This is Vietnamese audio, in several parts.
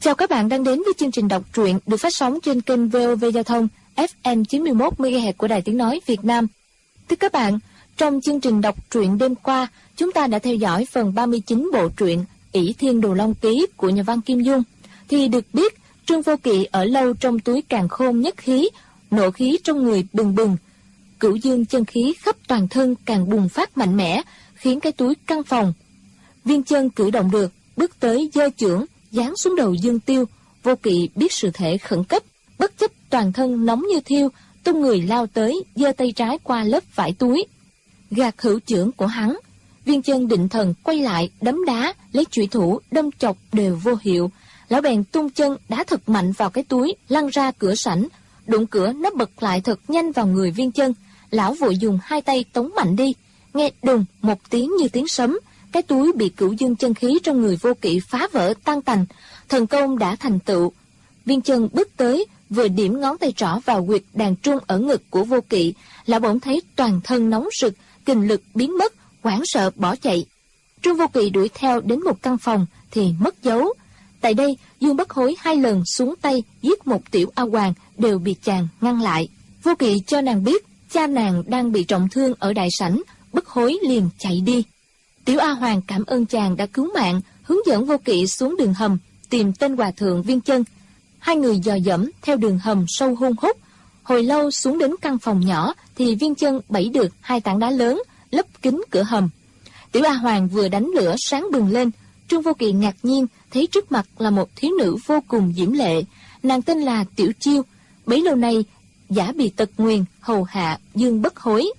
Chào các bạn đang đến với chương trình đọc truyện được phát sóng trên kênh VOV Giao thông FM 91 MHz của Đài Tiếng nói Việt Nam. Thưa các bạn, trong chương trình đọc truyện đêm qua, chúng ta đã theo dõi phần 39 bộ truyện Ỷ Thiên Đồ Long Ký của nhà văn Kim Dung. Thì được biết, Trương Vô Kỵ ở lâu trong túi càn khôn nhất khí, nộ khí trong người bừng bừng. Cửu dương chân khí khắp toàn thân càng bùng phát mạnh mẽ, khiến cái túi căng phòng. Viên Chân cử động được, bước tới giơ chưởng, giáng xuống đầu Dương Tiêu. Vô Kỵ biết sự thể khẩn cấp, bất chấp toàn thân nóng như thiêu, tung người lao tới, giơ tay trái qua lớp vải túi, gạt hữu chưởng của hắn. Viên Chân định thần quay lại, đấm đá, lấy chủy thủ đâm chọc đều vô hiệu. Lão bèn tung chân đá thật mạnh vào cái túi, lăn ra cửa sảnh. Đụng cửa nó bật lại thật nhanh vào người Viên Chân. Lão vội dùng hai tay tống mạnh đi. Nghe đùng một tiếng như tiếng sấm, cái túi bị cửu dương chân khí trong người Vô Kỵ phá vỡ tan tành. Thần công đã thành tựu. Viên Chân bước tới, vừa điểm ngón tay trỏ vào huyệt đàn trung ở ngực của Vô Kỵ, lão bỗng thấy toàn thân nóng rực, kình lực biến mất, hoảng sợ bỏ chạy. Trương Vô Kỵ đuổi theo đến một căn phòng thì mất dấu. Tại đây, Dương Bất Hối 2 lần xuống tay giết một tiểu A Hoàng đều bị chàng ngăn lại. Vô Kỵ cho nàng biết cha nàng đang bị trọng thương ở đại sảnh, Bất Hối liền chạy đi. Tiểu A Hoàng cảm ơn chàng đã cứu mạng, hướng dẫn Vô Kỵ xuống đường hầm tìm tên hòa thượng Viên Chân. Hai người dò dẫm theo đường hầm sâu hun hút. Hồi lâu xuống đến căn phòng nhỏ thì Viên Chân bẫy được 2 tảng đá lớn lấp kín cửa hầm. Tiểu A Hoàng vừa đánh lửa sáng bừng lên. Trương Vô Kỵ ngạc nhiên thấy trước mặt là một thiếu nữ vô cùng diễm lệ. Nàng tên là Tiểu Chiêu, bấy lâu nay giả bị tật nguyền hầu hạ Dương Bất Hối.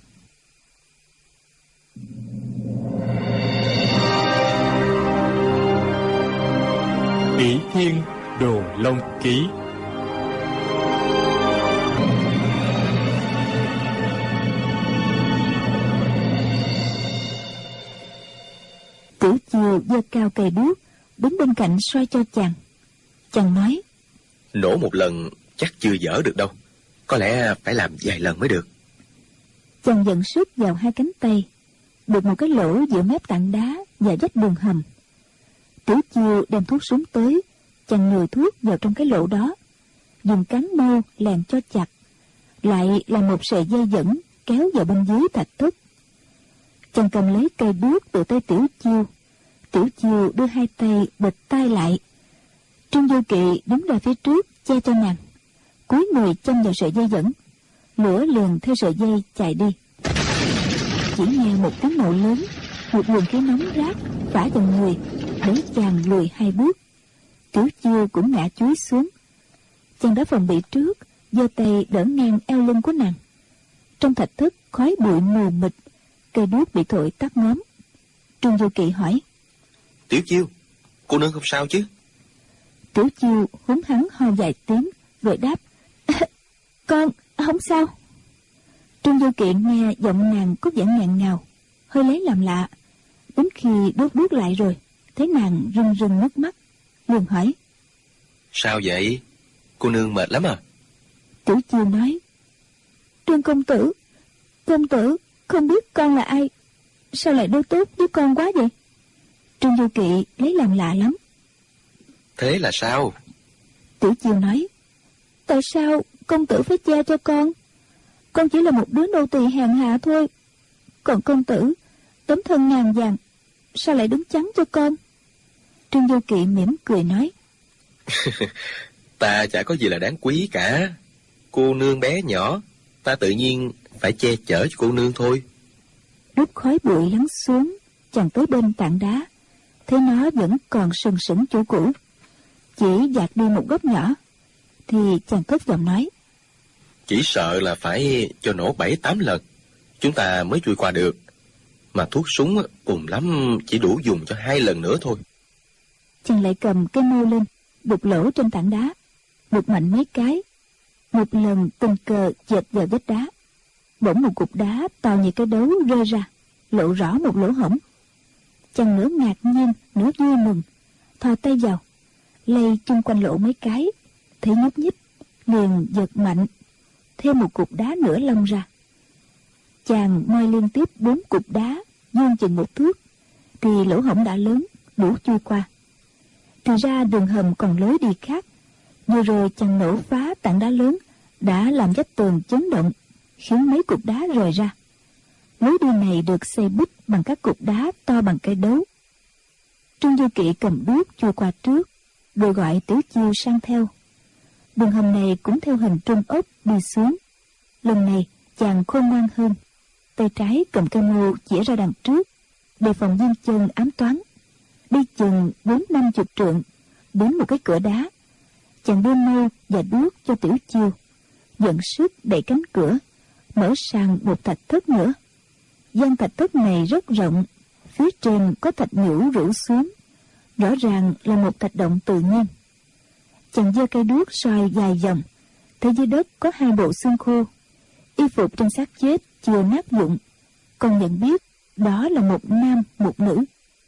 Ỷ Thiên Đồ Long Ký. Tiểu Chiêu giơ cao cây đuốc đứng bên cạnh soi cho chàng. Chàng nói: Nổ một lần chắc chưa dở được đâu, có lẽ phải làm vài lần mới được. Chàng dẫn sức vào 2 cánh tay, được một cái lỗ giữa mép tảng đá và vách đường hầm. Tiểu Chiêu đem thuốc súng tới, chàng nhồi thuốc vào trong cái lỗ đó, dùng cán mâu lèn cho chặt, lại là một sợi dây dẫn kéo vào bên dưới thạch thất. Chàng cầm lấy cây đuốc từ tay Tiểu Chiêu. Tiểu Chiêu đưa 2 tay bịt tai lại. Trương Vô Kỵ đứng ra phía trước che cho nàng, cúi người châm vào sợi dây dẫn. Lửa liền theo sợi dây chạy đi. Chỉ nghe một tiếng nổ lớn, một luồng khí nóng rát phả vào người, đẩy chàng lùi 2 bước. Tiểu Chiêu cũng ngã chúi xuống. Chàng đã phòng bị trước, giơ tay đỡ ngang eo lưng của nàng. Trong thạch thất khói bụi mù mịt, cây đuốc bị thổi tắt ngóm. Trương Vô Kỵ hỏi: Tiểu Chiêu, cô nương không sao chứ? Tiểu Chiêu húng hắng ho vài tiếng rồi đáp: Con không sao. Trương Vô Kỵ nghe giọng nàng có vẻ nghẹn ngào, hơi lấy làm lạ. Đến khi đốt đuốc lại rồi, thấy nàng rưng rưng nước mắt, liền hỏi: Sao vậy? Cô nương mệt lắm à? Tiểu Chiêu nói: Trương công tử không biết con là ai, sao lại đối tốt với con quá vậy? Trương Vô Kỵ lấy làm lạ lắm. Thế là sao? Tiểu Chiêu nói: Tại sao công tử phải che cho con? Con chỉ là một đứa nô tỳ hèn hạ thôi. Còn công tử tấm thân ngàn vàng, sao lại đứng chắn cho con? Trương Vô Kỵ mỉm cười nói: Ta chả có gì là đáng quý cả. Cô nương bé nhỏ, ta tự nhiên phải che chở cho cô nương thôi. Lúc khói bụi lắng xuống, chàng tới bên tảng đá, thấy nó vẫn còn sừng sững chỗ cũ, chỉ dạt đi một góc nhỏ, thì chàng cất giọng nói: Chỉ sợ là phải cho nổ 7-8 lần chúng ta mới chui qua được. Mà thuốc súng cùng lắm chỉ đủ dùng cho 2 lần nữa thôi. Chàng lại cầm cây mâu lên, đục lỗ trên tảng đá, đục mạnh mấy cái. Một lần tình cờ chệch vào vách đá, bỗng một cục đá to như cái đấu rơi ra, lộ rõ một lỗ hổng. Chàng nửa ngạc nhiên nửa vui mừng, thò tay vào, lay chung quanh lỗ mấy cái, thấy nhúc nhích, liền giật mạnh, thêm một cục đá nữa lông ra. Chàng moi liên tiếp 4 cục đá vuông chừng 1 thước, thì lỗ hổng đã lớn, đủ chui qua. Thì ra đường hầm còn lối đi khác. Vừa rồi chàng nổ phá tảng đá lớn đã làm vách tường chấn động, khiến mấy cục đá rời ra. Lối đi này được xây bít bằng các cục đá to bằng cây đấu. Trương Du Kỵ cầm đuốc chui qua trước, rồi gọi Tiểu Chiêu sang theo. Đường hầm này cũng theo hình trung ốc đi xuống. Lần này chàng khôn ngoan hơn, tay trái cầm cây mưu chỉ ra đằng trước, đề phòng Diên Chân ám toán. Đi chừng 40-50 trượng, đến một cái cửa đá, chàng đưa mưu và đuốc cho Tiểu Chiêu, dẫn sức đẩy cánh cửa, mở sang một thạch thất nữa. Gian thạch thất này rất rộng, phía trên có thạch nhũ rủ xuống, rõ ràng là một thạch động tự nhiên. Chàng giơ cây đuốc soi dài vòng, thấy dưới đất có 2 bộ xương khô, y phục trên xác chết chưa nát vụn, còn nhận biết đó là một nam một nữ.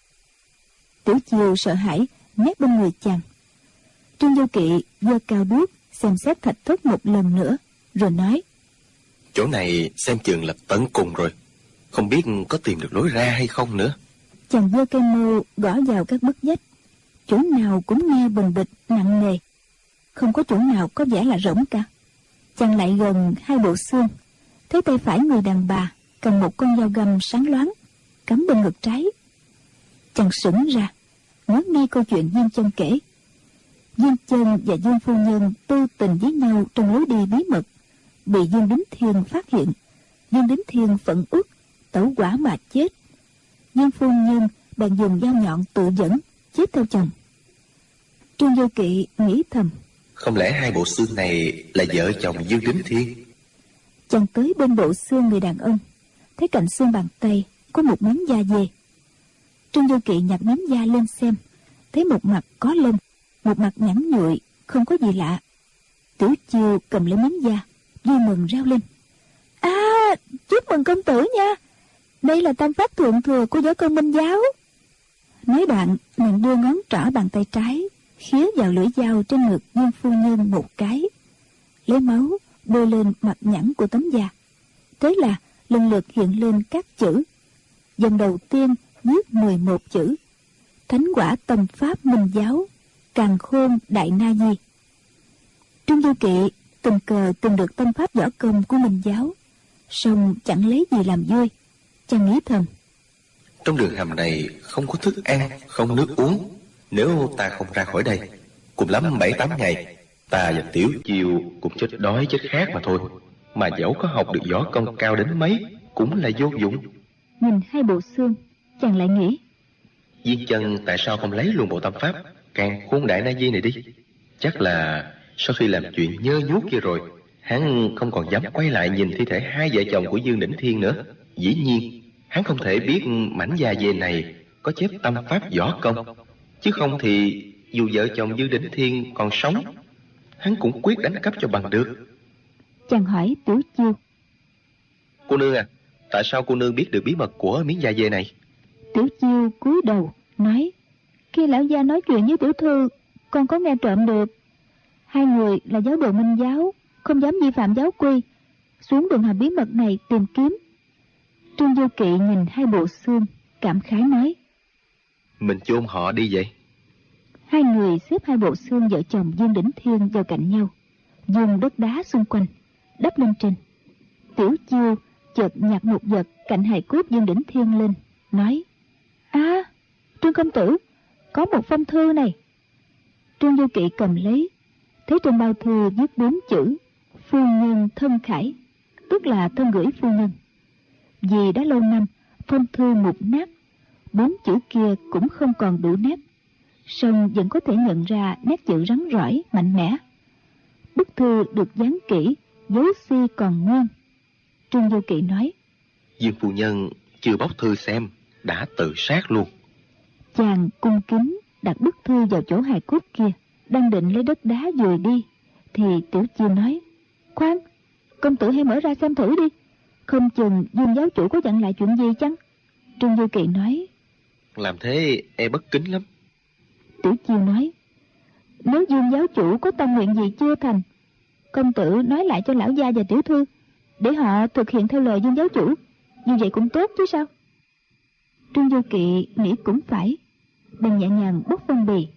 Tiểu Chiêu sợ hãi nép bên người chàng. Trương Du Kỵ giơ cao đuốc xem xét thạch thất một lần nữa, rồi nói: Chỗ này xem chừng là tận cùng rồi, không biết có tìm được lối ra hay không nữa. Chàng giơ cây mưu gõ vào các bức vách, chỗ nào cũng nghe bình bịch nặng nề, không có chỗ nào có vẻ là rỗng cả. Chàng lại gần 2 bộ xương, thấy tay phải người đàn bà cầm một con dao găm sáng loáng cắm bên ngực trái. Chàng sững ra, nhớ ngay câu chuyện Diên Chân kể. Diên Chân và Dương phu nhân tư tình với nhau trong lối đi bí mật, bị Dương Đính Thiên phát hiện. Dương Đính Thiên phẫn uất tẩu hỏa mà chết. Dương phu nhân bèn dùng dao nhọn tự dẫn chết theo chồng. Trương Du Kỵ nghĩ thầm: Không lẽ 2 bộ xương này là vợ chồng Dương Đính Thiên? Chàng tới bên bộ xương người đàn ông, thấy cạnh xương bàn tay có một miếng da dê. Trương Du Kỵ nhặt miếng da lên xem, thấy một mặt có lông, một mặt nhẵn nhụi, không có gì lạ. Tiểu Chiêu cầm lấy miếng da, vui mừng reo lên: Chúc mừng công tử nha, đây là tam pháp thượng thừa của võ công Minh giáo. Nói đoạn, nàng đưa ngón trỏ bàn tay trái khía vào lưỡi dao trên ngực Dương phu nhân một cái, lấy máu bôi lên mặt nhẵn của tấm da. Thế là lần lượt hiện lên các chữ. Dòng đầu tiên viết 11 chữ: Thánh quả tâm pháp Minh giáo, càn khôn đại na di. Trương Du Kỵ tình cờ tìm được tâm pháp võ công của Minh giáo, song chẳng lấy gì làm vui. Chàng nghĩ thầm: Trong đường hầm này không có thức ăn, không nước uống. Nếu ta không ra khỏi đây, cùng lắm 7-8 ngày, ta và Tiểu Chiêu cũng chết đói chết khát mà thôi. Mà dẫu có học được võ công cao đến mấy cũng là vô dụng. Nhìn 2 bộ xương, chàng lại nghĩ: Diên Chân tại sao không lấy luôn bộ tâm pháp càn khôn đại na di này đi? Chắc là sau khi làm chuyện nhơ nhuốc kia rồi, hắn không còn dám quay lại nhìn thi thể 2 vợ chồng của Dương Đỉnh Thiên nữa. Dĩ nhiên hắn không thể biết mảnh da dê này có chép tâm pháp võ công, chứ không thì dù vợ chồng Dương Đỉnh Thiên còn sống, hắn cũng quyết đánh cắp cho bằng được. Chàng hỏi Tiểu Chiêu: Cô nương à, tại sao cô nương biết được bí mật của miếng da dê này? Tiểu Chiêu cúi đầu nói: Khi lão gia nói chuyện với tiểu thư, con có nghe trộm được. 2 người là giáo đồ Minh giáo, không dám vi phạm giáo quy, xuống đường hầm bí mật này tìm kiếm. Trương Du Kỵ nhìn 2 bộ xương, cảm khái nói: Mình chôn họ đi vậy. 2 người xếp 2 bộ xương vợ chồng Dương Đỉnh Thiên vào cạnh nhau, dùng đất đá xung quanh đắp lên trên. Tiểu Chiêu chợt nhặt một vật cạnh hài cốt Dương Đỉnh Thiên lên, nói: Trương công tử, có một phong thư này. Trương Du Kỵ cầm lấy, thấy trên bao thư viết 4 chữ: Phu nhân thân khải, tức là thân gửi phu nhân. Vì đã lâu năm phong thư mục nát, 4 chữ kia cũng không còn đủ nét, song vẫn có thể nhận ra nét chữ rắn rỏi mạnh mẽ. Bức thư được dán kỹ, dấu si còn nguyên. Trương Du Kỵ nói: Dương phu nhân chưa bóc thư xem đã tự sát luôn. Chàng cung kính đặt bức thư vào chỗ hài cốt kia, đang định lấy đất đá dùi đi, thì Tiểu Chiêu nói: Khoan, công tử hãy mở ra xem thử đi, không chừng Dương giáo chủ có dặn lại chuyện gì chăng? Trương Du Kỵ nói: Làm thế e bất kính lắm. Tiểu Chiêu nói: Nếu Dương giáo chủ có tâm nguyện gì chưa thành, công tử nói lại cho lão gia và tiểu thư, để họ thực hiện theo lời Dương giáo chủ, như vậy cũng tốt chứ sao? Trương Du Kỵ nghĩ cũng phải, bèn nhẹ nhàng bốc phong bì,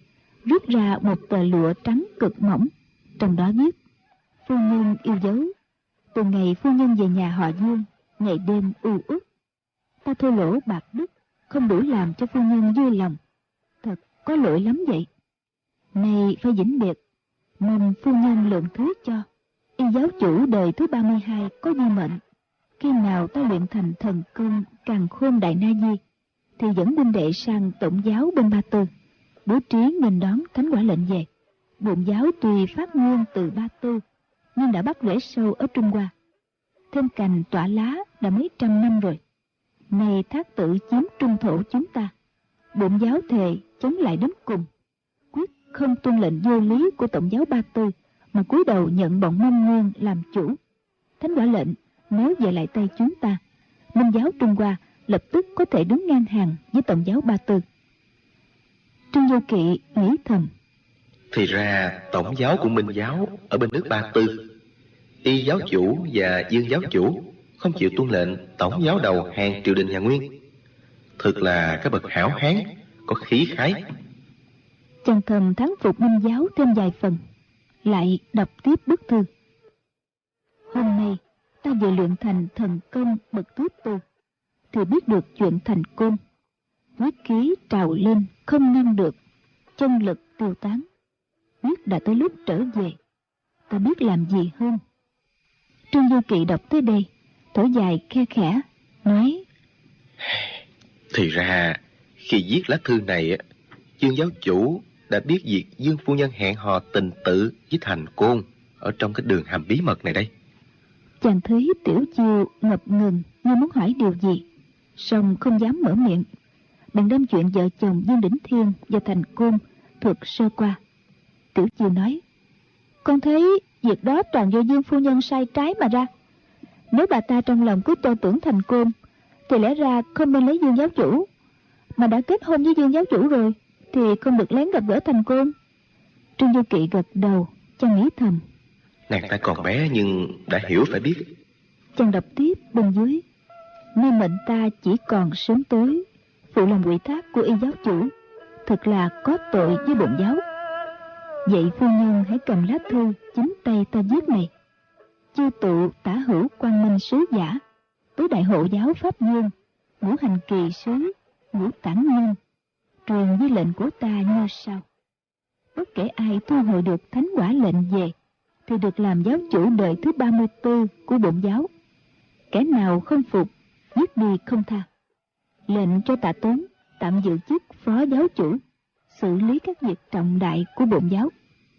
rút ra một tờ lụa trắng cực mỏng, trong đó viết: phu nhân yêu dấu, từ ngày phu nhân về nhà họ Dương, ngày đêm u uất, ta thua lỗ bạc đức, không đủ làm cho phu nhân vui lòng, thật có lỗi lắm vậy. Nay phải vĩnh biệt, mong phu nhân lượng thứ cho. Y giáo chủ đời thứ 32 có di mệnh, khi nào ta luyện thành thần công Càn Khôn Đại Na Di, thì dẫn binh đệ sang tổng giáo bên Ba Tư, bố trí nghênh đón thánh quả lệnh về. Bổn giáo tuy phát nguyên từ Ba Tư, nhưng đã bắt rễ sâu ở Trung Hoa, thêm cành tỏa lá đã mấy trăm năm rồi. Nay Thác Tự chiếm trung thổ chúng ta, bổn giáo thề chống lại đến cùng, quyết không tuân lệnh vô lý của tổng giáo Ba Tư, mà cúi đầu nhận bọn Mông Nguyên làm chủ. Thánh quả lệnh nếu về lại tay chúng ta, Minh giáo Trung Hoa lập tức có thể đứng ngang hàng với tổng giáo Ba Tư. Trương Vô Kỵ nghĩ thầm: thì ra tổng giáo của Minh giáo ở bên nước Ba Tư, Y giáo chủ và Dương giáo chủ không chịu tuân lệnh tổng giáo đầu hàng triều đình nhà Nguyên. Thực là các bậc hảo hán, có khí khái. Chàng thầm thắng phục Minh giáo thêm vài phần, lại đọc tiếp bức thư: hôm nay ta vừa luyện thành thần công bậc thứ tư, thì biết được chuyện thành côn, huyết khí trào lên không ngăn được, chân lực tiêu tán, biết đã tới lúc trở về, ta biết làm gì hơn. Trương Du Kỵ đọc tới đây, thở dài khe khẽ, nói: thì ra khi viết lá thư này, Dương giáo chủ đã biết việc Dương phu nhân hẹn hò tình tự với Thành Côn ở trong cái đường hầm bí mật này đây. Chàng thấy Tiểu Chiêu ngập ngừng như muốn hỏi điều gì, song không dám mở miệng, bèn đem chuyện vợ chồng Dương Đỉnh Thiên và Thành Côn thuật sơ qua. Tiểu Chiêu nói: con thấy việc đó toàn do Dương phu nhân sai trái mà ra. Nếu bà ta trong lòng cứ cho tưởng Thành Côn, thì lẽ ra không nên lấy Dương giáo chủ, mà đã kết hôn với Dương giáo chủ rồi thì không được lén gặp gỡ Thành Côn. Trương Du Kỵ gật đầu, chàng nghĩ thầm: nàng ta còn bé nhưng đã hiểu phải biết. Chàng đọc tiếp bên dưới: nay mệnh ta chỉ còn sớm tối, phụ lòng ủy thác của Y giáo chủ, thật là có tội với bổn giáo. Vậy phu nhân hãy cầm lá thư chính tay ta viết này: chư tụ tả hữu quang minh sứ giả, tứ đại hộ giáo pháp dương, ngũ hành kỳ sứ, ngũ tản nhân, truyền với lệnh của ta như sau: bất kể ai thu hồi được thánh quả lệnh về, thì được làm giáo chủ đời thứ 34 của bổn giáo. Kẻ nào không phục, giết đi không tha. Lệnh cho Tạ Tốn tạm giữ chức phó giáo chủ, xử lý các việc trọng đại của bổn giáo.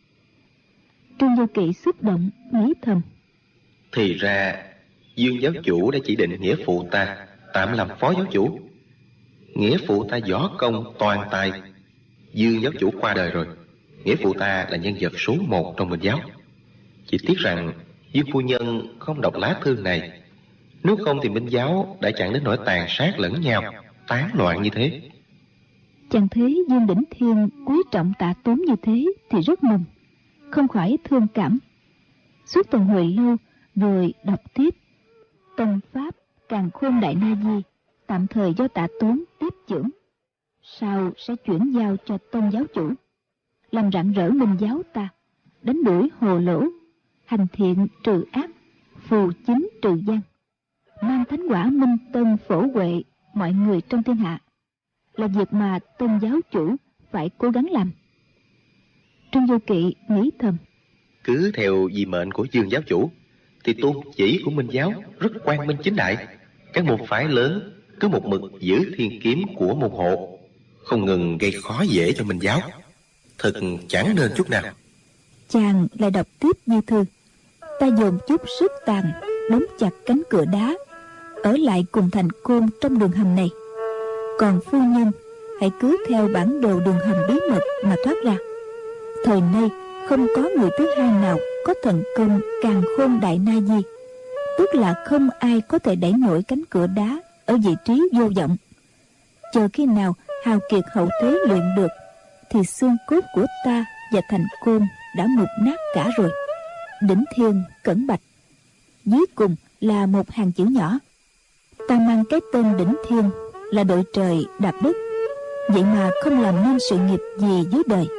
Trương Du Kỵ xúc động nghĩ thầm: thì ra Dương giáo chủ đã chỉ định nghĩa phụ ta tạm làm phó giáo chủ. Nghĩa phụ ta võ công toàn tài, Dương giáo chủ qua đời rồi, nghĩa phụ ta là nhân vật số 1 trong Minh giáo. Chỉ tiếc rằng Dương phu nhân không đọc lá thư này, nếu không thì Minh giáo đã chẳng đến nỗi tàn sát lẫn nhau, tán loạn như thế. Chàng thấy Dương Đỉnh Thiên quý trọng Tạ Tốn như thế thì rất mừng, không khỏi thương cảm. Suốt từng hồi lâu rồi đọc tiếp: tông pháp Càn Khôn Đại Na Di tạm thời do Tạ Tốn tiếp trưởng, sau sẽ chuyển giao cho tông giáo chủ, làm rạng rỡ Minh giáo ta, đánh đuổi hồ lỗ, hành thiện trừ ác, phù chính trừ gian, mang thánh quả minh tân phổ huệ mọi người trong thiên hạ, là việc mà tông giáo chủ phải cố gắng làm. Trương Du Kỵ nghĩ thầm: cứ theo di mệnh của Dương giáo chủ thì tôn chỉ của Minh giáo rất quang minh chính đại. Các môn phái lớn cứ một mực giữ thiên kiếm của môn hộ, không ngừng gây khó dễ cho Minh giáo, thật chẳng nên chút nào. Chàng lại đọc tiếp như thư: ta dồn chút sức tàn đóng chặt cánh cửa đá, ở lại cùng Thành Côn trong đường hầm này. Còn phu nhân hãy cứ theo bản đồ đường hầm bí mật mà thoát ra. Thời nay không có người thứ hai nào có thần công Càn Khôn Đại Na Di, tức là không ai có thể đẩy nổi cánh cửa đá ở vị trí vô vọng. Chờ khi nào hào kiệt hậu thế luyện được, thì xương cốt của ta và Thành Côn đã mục nát cả rồi. Đỉnh Thiên Cẩn Bạch, dưới cùng là một hàng chữ nhỏ. Ta mang cái tên Đỉnh Thiên là đội trời đạp đất, vậy mà không làm nên sự nghiệp gì dưới đời,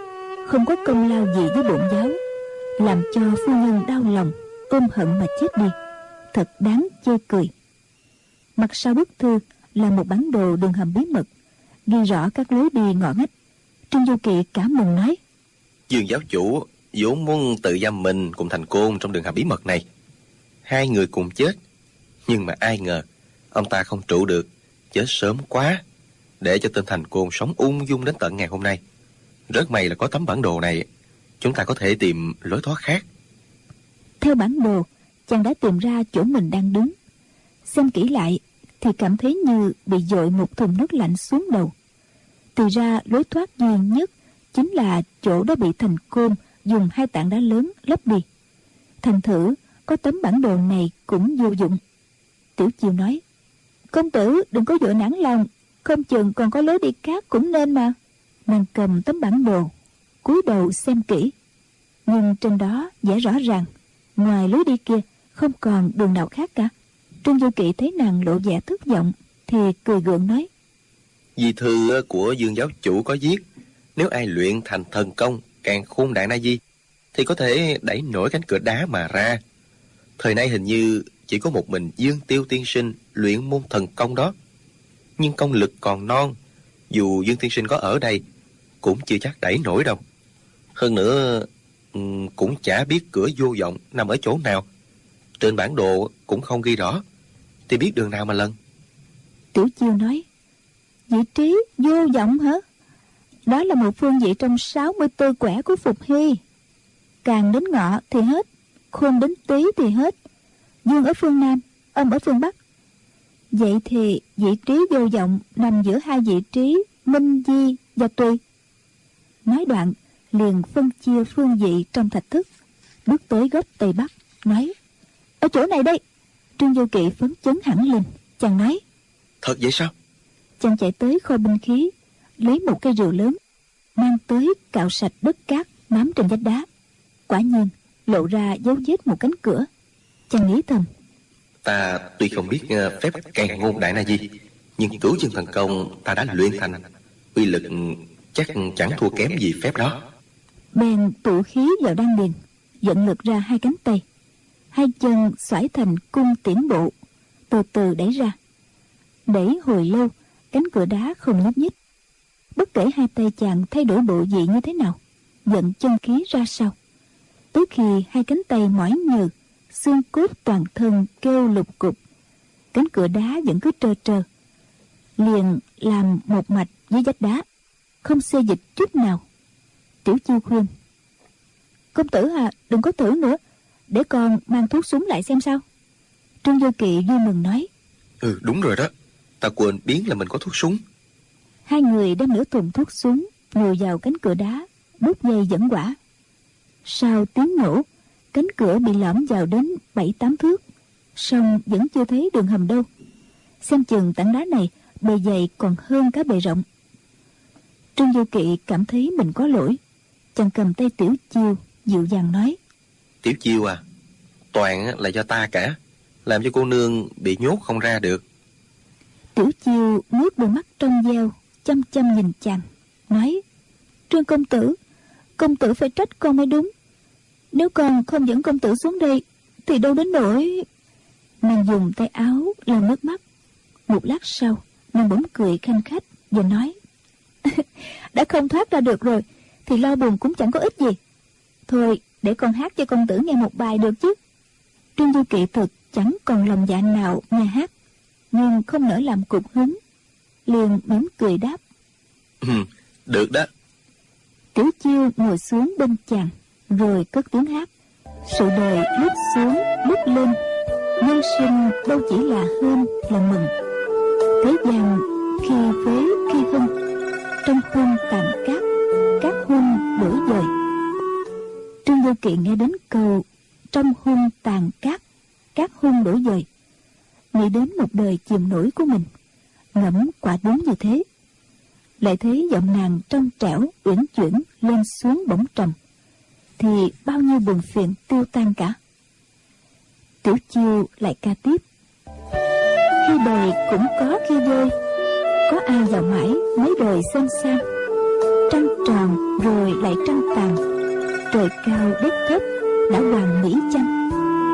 không có công lao gì với bổn giáo, làm cho phu nhân đau lòng, ôm hận mà chết đi, thật đáng chê cười. Mặt sau bức thư là một bản đồ đường hầm bí mật, ghi rõ các lối đi ngõ ngách. Trương Du Kỵ cả mừng nói: Dương giáo chủ vốn muốn tự giam mình cùng Thành Côn trong đường hầm bí mật này, hai người cùng chết. Nhưng mà ai ngờ ông ta không trụ được, chết sớm quá, để cho tên Thành Côn sống ung dung đến tận ngày hôm nay. Rất may là có tấm bản đồ này, chúng ta có thể tìm lối thoát khác. Theo bản đồ, chàng đã tìm ra chỗ mình đang đứng. Xem kỹ lại thì cảm thấy như bị dội một thùng nước lạnh xuống đầu. Thì ra lối thoát duy nhất chính là chỗ đó bị Thành Côn dùng 2 tảng đá lớn lấp đi. Thành thử có tấm bản đồ này cũng vô dụng. Tiểu Chiêu nói: công tử đừng có vội nản lòng, không chừng còn có lối đi khác cũng nên mà. Nàng cầm tấm bản đồ, cúi đầu xem kỹ, nhưng trên đó vẽ rõ ràng ngoài lối đi kia không còn đường nào khác cả. Trương Du Kỵ thấy nàng lộ vẻ thất vọng thì cười gượng nói: Di thư của Dương giáo chủ có viết, nếu ai luyện thành thần công Càn Khôn Đại Na Di thì có thể đẩy nổi cánh cửa đá mà ra. Thời nay hình như chỉ có một mình Dương Tiêu tiên sinh luyện môn thần công đó, nhưng công lực còn non, dù Dương tiên sinh có ở đây cũng chưa chắc đẩy nổi đâu. Hơn nữa cũng chả biết cửa vô vọng nằm ở chỗ nào, trên bản đồ cũng không ghi rõ, thì biết đường nào mà lần. Tiểu Chiêu nói: vị trí vô vọng hả? Đó là một phương vị trong 64 quẻ của Phục Hy. Càng đến Ngọ thì hết, Khôn đến Tý thì hết. Dương ở phương Nam, Âm ở phương Bắc. Vậy thì vị trí vô vọng nằm giữa 2 vị trí Minh Di và Tùy. Nói đoạn liền phân chia phương vị trong thạch thất, bước tới góc Tây Bắc, nói: ở chỗ này đây. Trương Du Kỵ phấn chấn hẳn lên. Chàng nói: Thật vậy sao? Chàng chạy tới kho binh khí, lấy một cây rìu lớn, mang tới cạo sạch đất cát bám trên vách đá. Quả nhiên lộ ra dấu vết một cánh cửa. Chàng nghĩ thầm: Ta tuy không biết phép Càn Ngôn Đại Na Di, nhưng Cửu Dương thần công ta đã luyện thành, uy lực chắc chẳng thua kém gì phép đó. Bèn tụ khí vào đan điền, dẫn lực ra 2 cánh tay, 2 chân xoải thành cung tiễn bộ, từ từ đẩy ra. Đẩy hồi lâu, cánh cửa đá không nhúc nhích. Bất kể 2 tay chàng thay đổi bộ vị như thế nào, dẫn chân khí ra sao, tới khi 2 cánh tay mỏi nhừ, xương cốt toàn thân kêu lục cục, cánh cửa đá vẫn cứ trơ trơ, liền làm một mạch với vách đá, không xê dịch chút nào. Tiểu Chiêu khuyên: công tử à, đừng có thử nữa, để con mang thuốc súng lại xem sao. Trương Du Kỵ vui mừng nói: Đúng rồi đó, ta quên biến là mình có thuốc súng. 2 người đem nửa thùng thuốc súng nhồi vào cánh cửa đá, đốt dây dẫn hỏa. Sau tiếng nổ, cánh cửa bị lõm vào đến 7-8 thước, song vẫn chưa thấy đường hầm đâu. Xem chừng tảng đá này bề dày còn hơn cả bề rộng. Trương Du Kỵ cảm thấy mình có lỗi. Chàng cầm tay Tiểu Chiêu dịu dàng nói: Tiểu Chiêu à, toàn là do ta cả, làm cho cô nương bị nhốt không ra được. Tiểu Chiêu nuốt đôi mắt trong veo, chăm chăm nhìn chàng, nói: Trương công tử phải trách con mới đúng. Nếu con không dẫn công tử xuống đây thì đâu đến nỗi. Nàng dùng tay áo lau nước mắt. Một lát sau, nàng bỗng cười khanh khách và nói: đã không thoát ra được rồi thì lo buồn cũng chẳng có ích gì. Thôi để con hát cho công tử nghe một bài được chứ. Trương Du Kỵ thực chẳng còn lòng dạ nào nghe hát, nhưng không nỡ làm cục hứng, liền mỉm cười đáp: Được đó. Tiểu Chiêu ngồi xuống bên chàng, rồi cất tiếng hát. Sự đời lúc xuống lúc lên, nhân sinh đâu chỉ là hơn là mừng. Thế gian khi phế khi hưng, trong hôn tàn cát, các hôn đổi dời. Trương Du Kỵ nghe đến câu trong hôn tàn cát, các hôn đổi dời, nghĩ đến một đời chìm nổi của mình, ngẫm quả đúng như thế. Lại thấy giọng nàng trong trẻo uyển chuyển lên xuống bỗng trầm, thì bao nhiêu buồn phiền tiêu tan cả. Tiểu Chiêu lại ca tiếp: khi đầy cũng có khi vơi, có ai vào mãi mấy đời xanh xao. Trăng tròn rồi lại trăng tàn, trời cao đất thấp, đã hoàn mỹ chăng?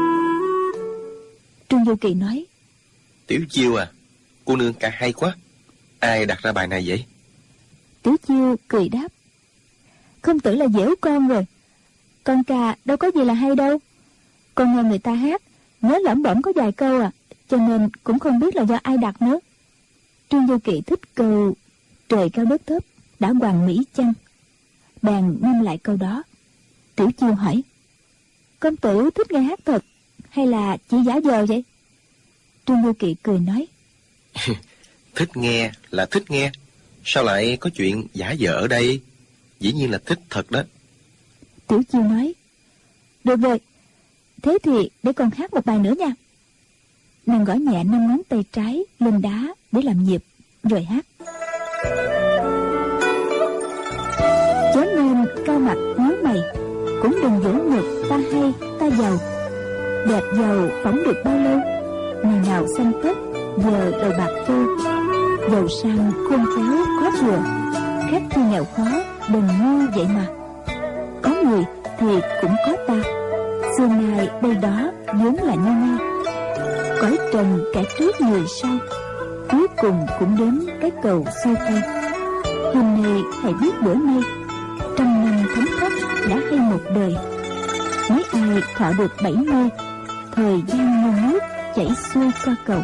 Trương Du Kỳ nói: Tiểu Chiêu à, cô nương ca hay quá. Ai đặt ra bài này vậy? Tiểu Chiêu cười đáp: Công tử là dẻo con rồi. Con ca đâu có gì là hay đâu. Con nghe người ta hát, nhớ lẩm bẩm có vài câu à, cho nên cũng không biết là do ai đặt nữa. Trương Du Kỳ thích câu trời cao đất thấp, đã hoàn mỹ chăng, bèn ngâm lại câu đó. Tiểu Chiêu hỏi: Công tử thích nghe hát thật hay là chỉ giả vờ vậy? Trương Du Kỳ cười nói: Thích nghe là thích nghe, sao lại có chuyện giả vờ ở đây? Dĩ nhiên là thích thật đó. Tiểu Chiêu nói: Được rồi, thế thì để con hát một bài nữa nha. Nàng gõ nhẹ 5 ngón tay trái lên đá để làm nhịp, rồi hát: Chớ nên cao mặt nhíu mày, cũng đừng vỗ ngực ta hay ta giàu. Đẹp giàu phỏng được bao lâu, ngày nào xanh tết giờ đầu bạc phơ. Giàu sang khôn khéo khó vừa, khác chi nghèo khó đừng ngu vậy mà. Có người thì cũng có ta, xưa nay đây đó vốn là như nhau. Cõi trần kẻ trước người sau, cuối cùng cũng đến cái cầu xuôi tây. Hôm nay hãy biết bữa nay, 100 năm thấm thoát đã hay một đời. Mấy ai thọ được 70, thời gian như nước chảy xuôi qua cầu.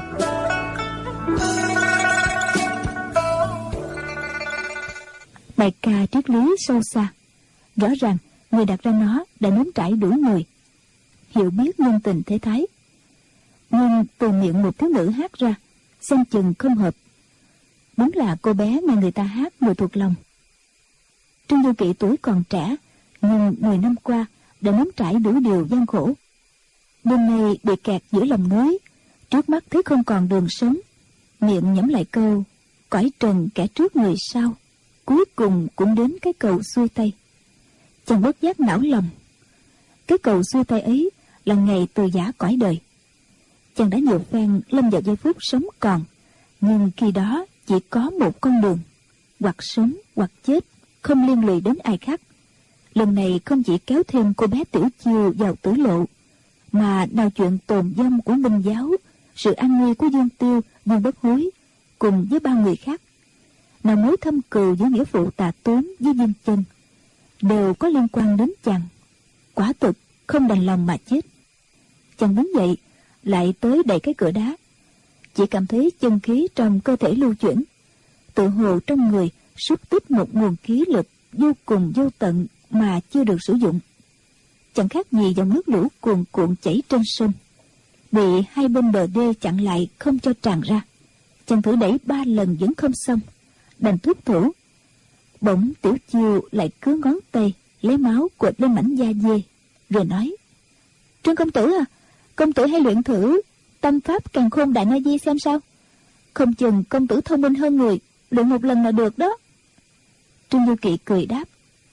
Bài ca triết lý sâu xa, rõ ràng người đặt ra nó đã nếm trải đủ người, hiểu biết nhân tình thế thái. Nhưng từ miệng một thiếu nữ hát ra, xem chừng không hợp. Đúng là cô bé nghe người ta hát người thuộc lòng. Trương Du Kỳ tuổi còn trẻ, nhưng 10 năm qua đã nếm trải đủ điều gian khổ. Đêm nay bị kẹt giữa lòng núi, trước mắt thấy không còn đường sống, miệng nhẩm lại câu cõi trần kẻ trước người sau, cuối cùng cũng đến cái cầu xuôi tây. Chàng bất giác não lòng. Cái cầu xuôi tây ấy là ngày từ giã cõi đời. Chàng đã nhiều phen lâm vào giây phút sống còn, nhưng khi đó chỉ có một con đường, hoặc sống hoặc chết, không liên lụy đến ai khác. Lần này không chỉ kéo thêm cô bé Tiểu Chiêu vào tử lộ, mà đào chuyện tồn vong của Minh Giáo, sự an nguy của Dương Tiêu, Dương Bất Hối, cùng với 3 người khác. Nào mối thâm cừu giữa nghĩa phụ Tà Tốn với Diêm Chân, đều có liên quan đến chàng. Quả thực không đành lòng mà chết. Chàng đứng dậy, lại tới đẩy cái cửa đá, chỉ cảm thấy chân khí trong cơ thể lưu chuyển, tự hồ trong người sút tích một nguồn khí lực vô cùng vô tận mà chưa được sử dụng. Chẳng khác gì dòng nước lũ cuồn cuộn chảy trên sông, bị hai bên bờ đê chặn lại không cho tràn ra. Chàng thử đẩy 3 lần vẫn không xong, đành thúc thủ. Bỗng Tiểu Chiêu lại cứa ngón tay lấy máu quệt lên mảnh da dê, rồi nói: Trương công tử à, công tử hãy luyện thử tâm pháp Càn Khôn Đại Na Di xem sao. Không chừng công tử thông minh hơn người, luyện một lần là được đó. Trương Du Kỳ cười đáp: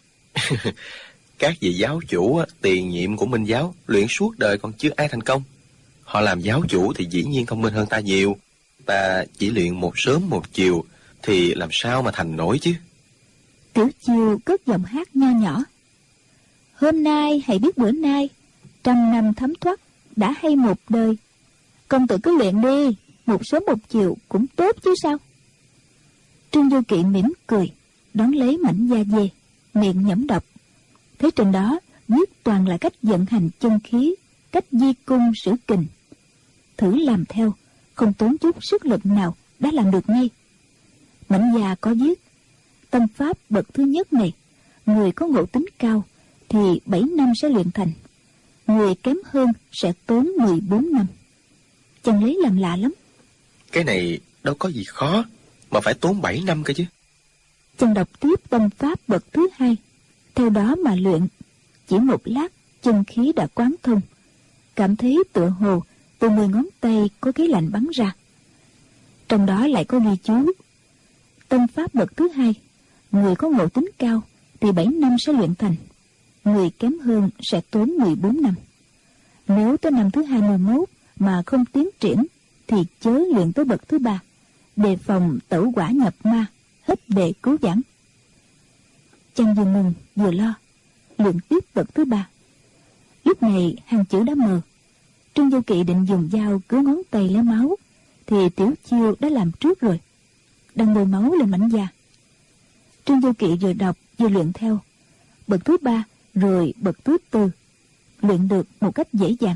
Các vị giáo chủ tiền nhiệm của Minh Giáo luyện suốt đời còn chưa ai thành công. Họ làm giáo chủ thì dĩ nhiên thông minh hơn ta nhiều. Ta chỉ luyện một sớm một chiều thì làm sao mà thành nổi chứ. Tiểu Chiêu cất giọng hát nho nhỏ: Hôm nay hãy biết bữa nay, 100 năm thấm thoát đã hay một đời. Công tử cứ luyện đi, một sớm một chiều cũng tốt chứ sao. Trương Du Kỳ mỉm cười, đón lấy mảnh da dê, miệng nhẩm đọc. Thế trên đó viết toàn là cách vận hành chân khí, cách di cung sử kình. Thử làm theo, không tốn chút sức lực nào đã làm được ngay. Mảnh da có viết: tâm pháp bậc thứ nhất này, người có ngộ tính cao thì 7 năm sẽ luyện thành, người kém hơn sẽ tốn 14 năm. Chàng lấy làm lạ lắm. Cái này đâu có gì khó mà phải tốn 7 năm cơ chứ. Chàng đọc tiếp tâm pháp bậc thứ hai, theo đó mà luyện. Chỉ một lát chân khí đã quán thông, cảm thấy tựa hồ từ 10 ngón tay có khí lạnh bắn ra. Trong đó lại có ghi chú: tâm pháp bậc thứ hai, người có ngộ tính cao thì 7 năm sẽ luyện thành, người kém hơn sẽ tốn 14 năm. Nếu tới năm thứ 21 mà không tiến triển thì chớ luyện tới bậc thứ 3, đề phòng tẩu quả nhập ma, hết bề cứu vãn. chàng vừa mừng vừa lo, luyện tiếp bậc thứ 3. Lúc này hàng chữ đã mờ. Trương Vô Kỵ định dùng dao cứa ngón tay lấy máu, thì Tiểu Chiêu đã làm trước rồi, đang bôi máu lên mảnh da. Trương Vô Kỵ vừa đọc vừa luyện theo bậc thứ 3 rồi bậc thứ 4, luyện được một cách dễ dàng.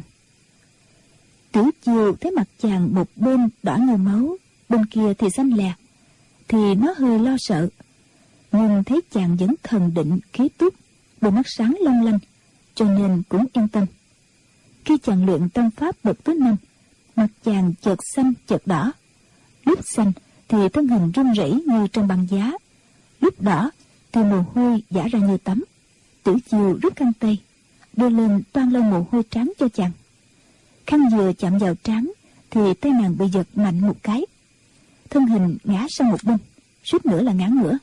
Tiểu Chiêu thấy mặt chàng một bên đỏ như máu, bên kia thì xanh lè, thì nó hơi lo sợ, nhưng thấy chàng vẫn thần định khí túc, đôi mắt sáng long lanh, cho nên cũng yên tâm. Khi chàng luyện tâm pháp bậc thứ 5, mặt chàng chợt xanh chợt đỏ. Lúc xanh thì thân hình run rẩy như trong băng giá, lúc đỏ thì mồ hôi vã ra như tắm. Tiểu Chiêu rút khăn tay, đưa lên toan lau mồ hôi trán cho chàng. Khăn vừa chạm vào trán thì tay nàng bị giật mạnh một cái, thân hình ngã sang một bên, suýt nữa là ngã ngửa.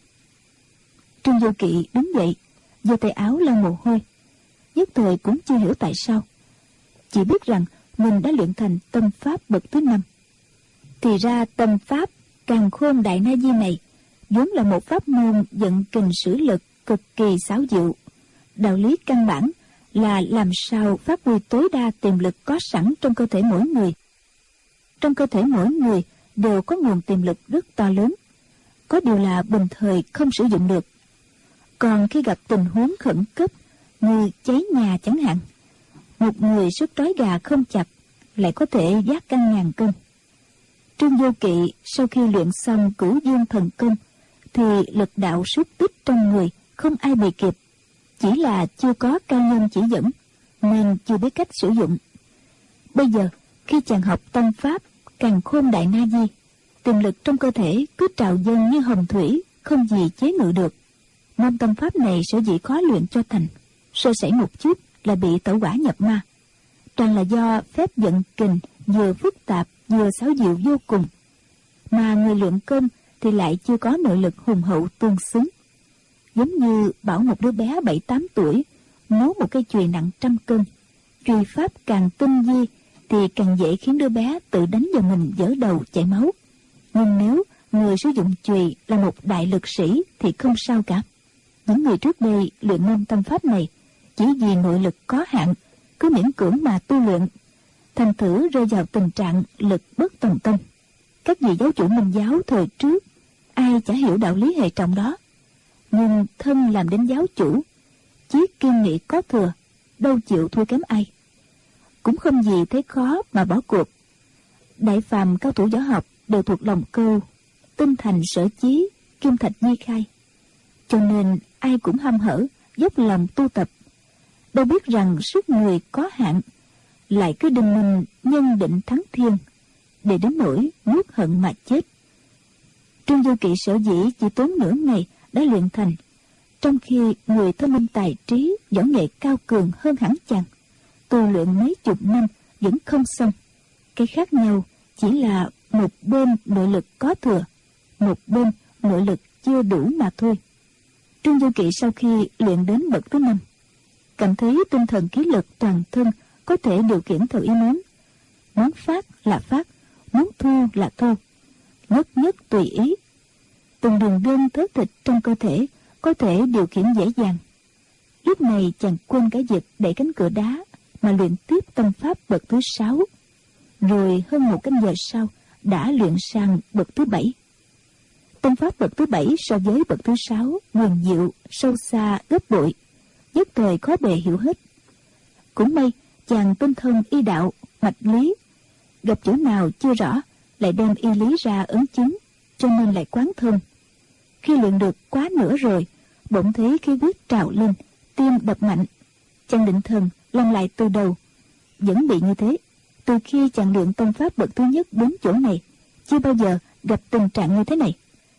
Trương Vô Kỵ đứng dậy, giơ tay áo lau mồ hôi, nhất thời cũng chưa hiểu tại sao, chỉ biết rằng mình đã luyện thành tâm pháp bậc thứ 5. Thì ra tâm pháp Càn Khôn Đại Na Di này vốn là một pháp môn vận kình sử lực cực kỳ xảo diệu. Đạo lý căn bản là làm sao phát huy tối đa tiềm lực có sẵn trong cơ thể mỗi người. Trong cơ thể mỗi người đều có nguồn tiềm lực rất to lớn, có điều là bình thời không sử dụng được. Còn khi gặp tình huống khẩn cấp như cháy nhà chẳng hạn, một người sức trói gà không chặt lại có thể vác căn ngàn cân. Trương Vô Kỵ sau khi luyện xong Cửu Dương Thần Công thì lực đạo xuất tích trong người không ai bị kịp, chỉ là chưa có cao nhân chỉ dẫn nên chưa biết cách sử dụng. Bây giờ khi chàng học tâm pháp Càn Khôn Đại Na Di, tiềm lực trong cơ thể cứ trào dâng như hồng thủy, không gì chế ngự được. Môn tâm pháp này sở dĩ khó luyện cho thành, sơ sẩy một chút là bị tẩu hỏa nhập ma, toàn là do phép vận kình vừa phức tạp vừa xảo diệu vô cùng, mà người luyện công thì lại chưa có nội lực hùng hậu tương xứng. Giống như bảo một đứa bé 7-8 tuổi múa một cây chùy nặng 100 cân, chùy pháp càng tinh vi thì càng dễ khiến đứa bé tự đánh vào mình vỡ đầu chảy máu. Nhưng nếu người sử dụng chùy là một đại lực sĩ thì không sao cả. Những người trước đây luyện môn tâm pháp này chỉ vì nội lực có hạn, cứ miễn cưỡng mà tu luyện, thành thử rơi vào tình trạng lực bất tòng tâm. Các vị giáo chủ Minh giáo thời trước ai chả hiểu đạo lý hệ trọng đó, nhưng thân làm đến giáo chủ, chí kiên nghị có thừa, đâu chịu thua kém ai, cũng không gì thấy khó mà bỏ cuộc. Đại phàm cao thủ võ học đều thuộc lòng câu tinh thành sở chí, kim thạch di khai, cho nên ai cũng hăm hở dốc lòng tu tập, đâu biết rằng sức người có hạn, lại cứ đinh ninh nhân định thắng thiên, để đến nỗi nuốt hận mà chết. Trương Vô Kỵ sở dĩ chỉ tốn nửa ngày đã luyện thành, trong khi người thông minh tài trí, võ nghệ cao cường hơn hẳn chàng, tu luyện mấy chục năm vẫn không xong. Cái khác nhau chỉ là một bên nội lực có thừa, một bên nội lực chưa đủ mà thôi. Trương Vô Kỵ sau khi luyện đến bậc thứ 5, cảm thấy tinh thần khí lực toàn thân có thể điều khiển theo ý muốn, muốn phát là phát, muốn thu là thu, nhất nhất tùy ý. Từng đường gân thớ thịt trong cơ thể có thể điều khiển dễ dàng. Lúc này chàng quên cả việc đẩy cánh cửa đá mà luyện tiếp tâm pháp bậc thứ 6, rồi hơn 1 canh giờ sau đã luyện sang bậc thứ 7. Tâm pháp bậc thứ 7 so với bậc thứ 6 huyền diệu sâu xa gấp bội, nhất thời khó bề hiểu hết. Cũng may chàng tinh thông y đạo mạch lý, gặp chỗ nào chưa rõ lại đem y lý ra ấn chứng, cho nên lại quán thông. Khi luyện được quá nửa rồi, bỗng thấy khí huyết trào lên, tim đập mạnh. Chàng định thần làm lại từ đầu, vẫn bị như thế. Từ khi chàng luyện tâm pháp bậc thứ nhất đến chỗ này, chưa bao giờ gặp tình trạng như thế này.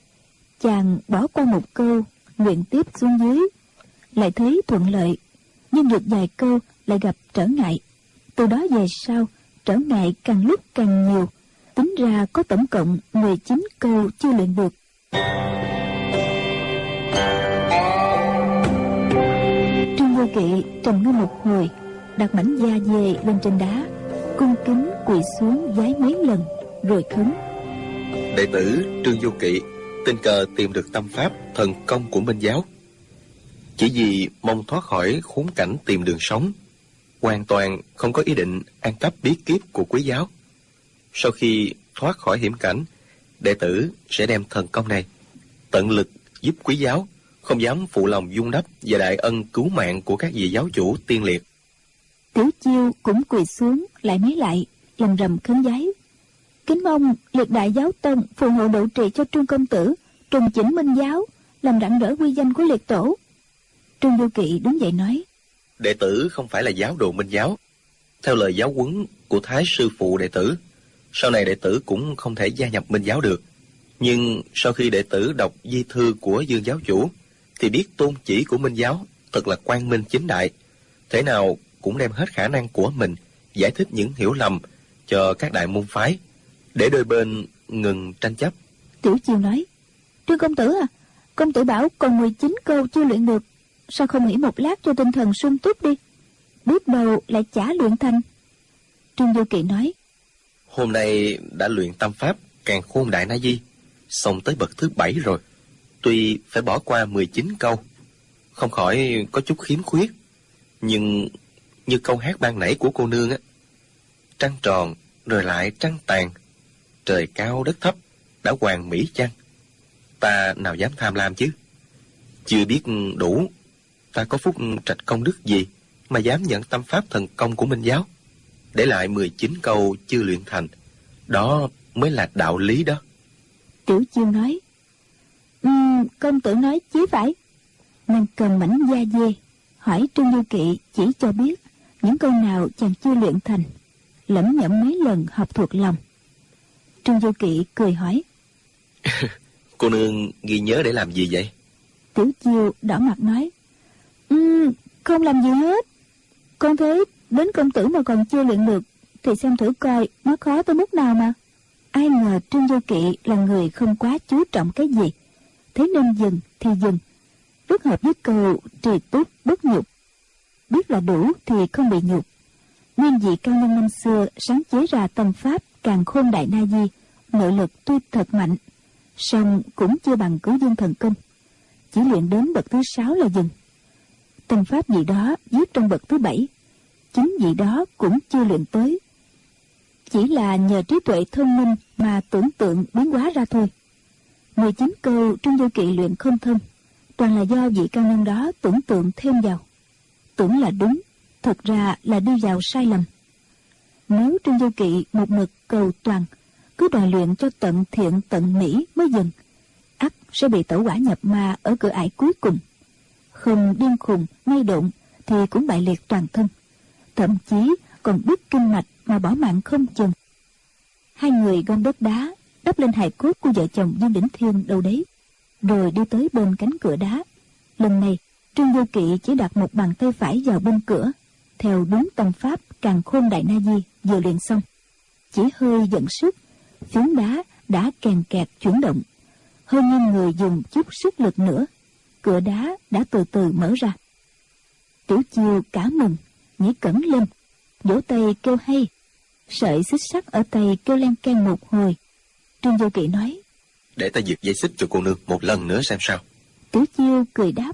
Chàng bỏ qua một câu, luyện tiếp xuống dưới, lại thấy thuận lợi, nhưng được vài câu lại gặp trở ngại. Từ đó về sau, trở ngại càng lúc càng nhiều, tính ra có tổng cộng 19 câu chưa luyện được. Trương Vô Kỵ trầm ngâm một hồi, đặt mảnh da dê lên trên đá, cung kính quỳ xuống vái mấy lần rồi khấn: Đệ tử Trương Vô Kỵ tình cờ tìm được tâm pháp thần công của Minh giáo. chỉ vì mong thoát khỏi khốn cảnh tìm đường sống, hoàn toàn không có ý định ăn cắp bí kíp của quý giáo. Sau khi thoát khỏi hiểm cảnh, đệ tử sẽ đem thần công này tận lực giúp quý giáo, không dám phụ lòng dung đắp và đại ân cứu mạng của các vị giáo chủ tiên liệt. Tiểu Chiêu cũng quỳ xuống lại mấy lại, lầm rầm khấn vái: kính mong liệt đại giáo tông phù hộ độ trì cho Trương công tử, trùng chỉnh minh giáo, làm rạng rỡ uy danh của liệt tổ. Trương Vô Kỵ đứng dậy nói: Đệ tử không phải là giáo đồ minh giáo. Theo lời giáo huấn của thái sư phụ đệ tử, sau này đệ tử cũng không thể gia nhập minh giáo được. Nhưng sau khi đệ tử đọc di thư của Dương giáo chủ, thì biết tôn chỉ của minh giáo thật là quang minh chính đại, thế nào cũng đem hết khả năng của mình giải thích những hiểu lầm cho các đại môn phái, để đôi bên ngừng tranh chấp. Tiểu Chiêu nói: Trương công tử à, công tử bảo còn 19 câu chưa luyện được, sao không nghỉ một lát cho tinh thần sung túc đi, biết đâu lại chả luyện thành. Trương Vô Kỵ nói: Hôm nay đã luyện tâm pháp Càn Khôn Đại Na Di xong tới bậc thứ 7 rồi, tuy phải bỏ qua 19 câu, không khỏi có chút khiếm khuyết. Nhưng như câu hát ban nãy của cô nương á: trăng tròn rồi lại trăng tàn, trời cao đất thấp đã hoàn mỹ chăng, ta nào dám tham lam chứ. Chưa biết đủ, ta có phúc trạch công đức gì mà dám nhận tâm pháp thần công của minh giáo, để lại 19 câu chưa luyện thành. Đó mới là đạo lý đó. Tiểu Chiêu nói: công tử nói chí phải. Nàng cầm mảnh da dê hỏi Trương Vô Kỵ chỉ cho biết những câu nào chàng chưa luyện thành, lẩm nhẩm mấy lần học thuộc lòng. Trương Vô Kỵ cười hỏi: Cô nương ghi nhớ để làm gì vậy? Tiểu Chiêu đỏ mặt nói: không làm gì hết. Con thấy đến công tử mà còn chưa luyện được, thì xem thử coi nó khó tới mức nào mà. Ai ngờ Trương Vô Kỵ là người không quá chú trọng cái gì, thế nên dừng thì dừng, rất hợp với câu trì túc bất nhục, biết là đủ thì không bị nhục. Nguyên vị cao nhân năm xưa sáng chế ra tâm pháp Càn Khôn Đại Na Di, nội lực tuy thật mạnh, song cũng chưa bằng Cứu Dương thần công, chỉ luyện đến bậc thứ 6 là dừng. Tâm pháp gì đó viết trong bậc thứ 7, chính vị đó cũng chưa luyện tới, chỉ là nhờ trí tuệ thông minh mà tưởng tượng biến hóa ra thôi. 19 câu Trương Vô Kỵ luyện không thông, toàn là do vị cao nhân đó tưởng tượng thêm vào. Tưởng là đúng, thật ra là đi vào sai lầm. Nếu Trương Vô Kỵ một mực cầu toàn, cứ đòi luyện cho tận thiện tận mỹ mới dừng, ắt sẽ bị tẩu hỏa nhập ma ở cửa ải cuối cùng. Không điên khùng ngay độn thì cũng bại liệt toàn thân, thậm chí còn đứt kinh mạch mà bỏ mạng không chừng. Hai người gom đất đá đắp lên hài cốt của vợ chồng Dương Đỉnh Thiên đâu đấy, rồi đi tới bên cánh cửa đá. Lần này Trương Vô Kỵ chỉ đặt một bàn tay phải vào bên cửa, theo đúng tâm pháp Càn Khôn Đại Na Di vừa luyện xong. Chỉ hơi dẫn sức, phiến đá đã kèn kẹt chuyển động. Hơi nghiêng người dùng chút sức lực nữa, cửa đá đã từ từ mở ra. Tiểu Chiêu cả mừng, nhảy cẩn lên, vỗ tay kêu hay. Sợi xích sắt ở tay kêu len keng một hồi. Trương Vô Kỵ nói: Để ta giật dây xích cho cô nương một lần nữa xem sao. Tiểu Chiêu cười đáp: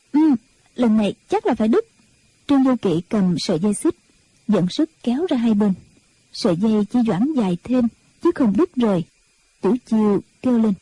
lần này chắc là phải đứt. Trương Vô Kỵ cầm sợi dây xích, dẫn sức kéo ra hai bên. Sợi dây chỉ doãn dài thêm chứ không đứt rời. Tiểu Chiêu kêu lên: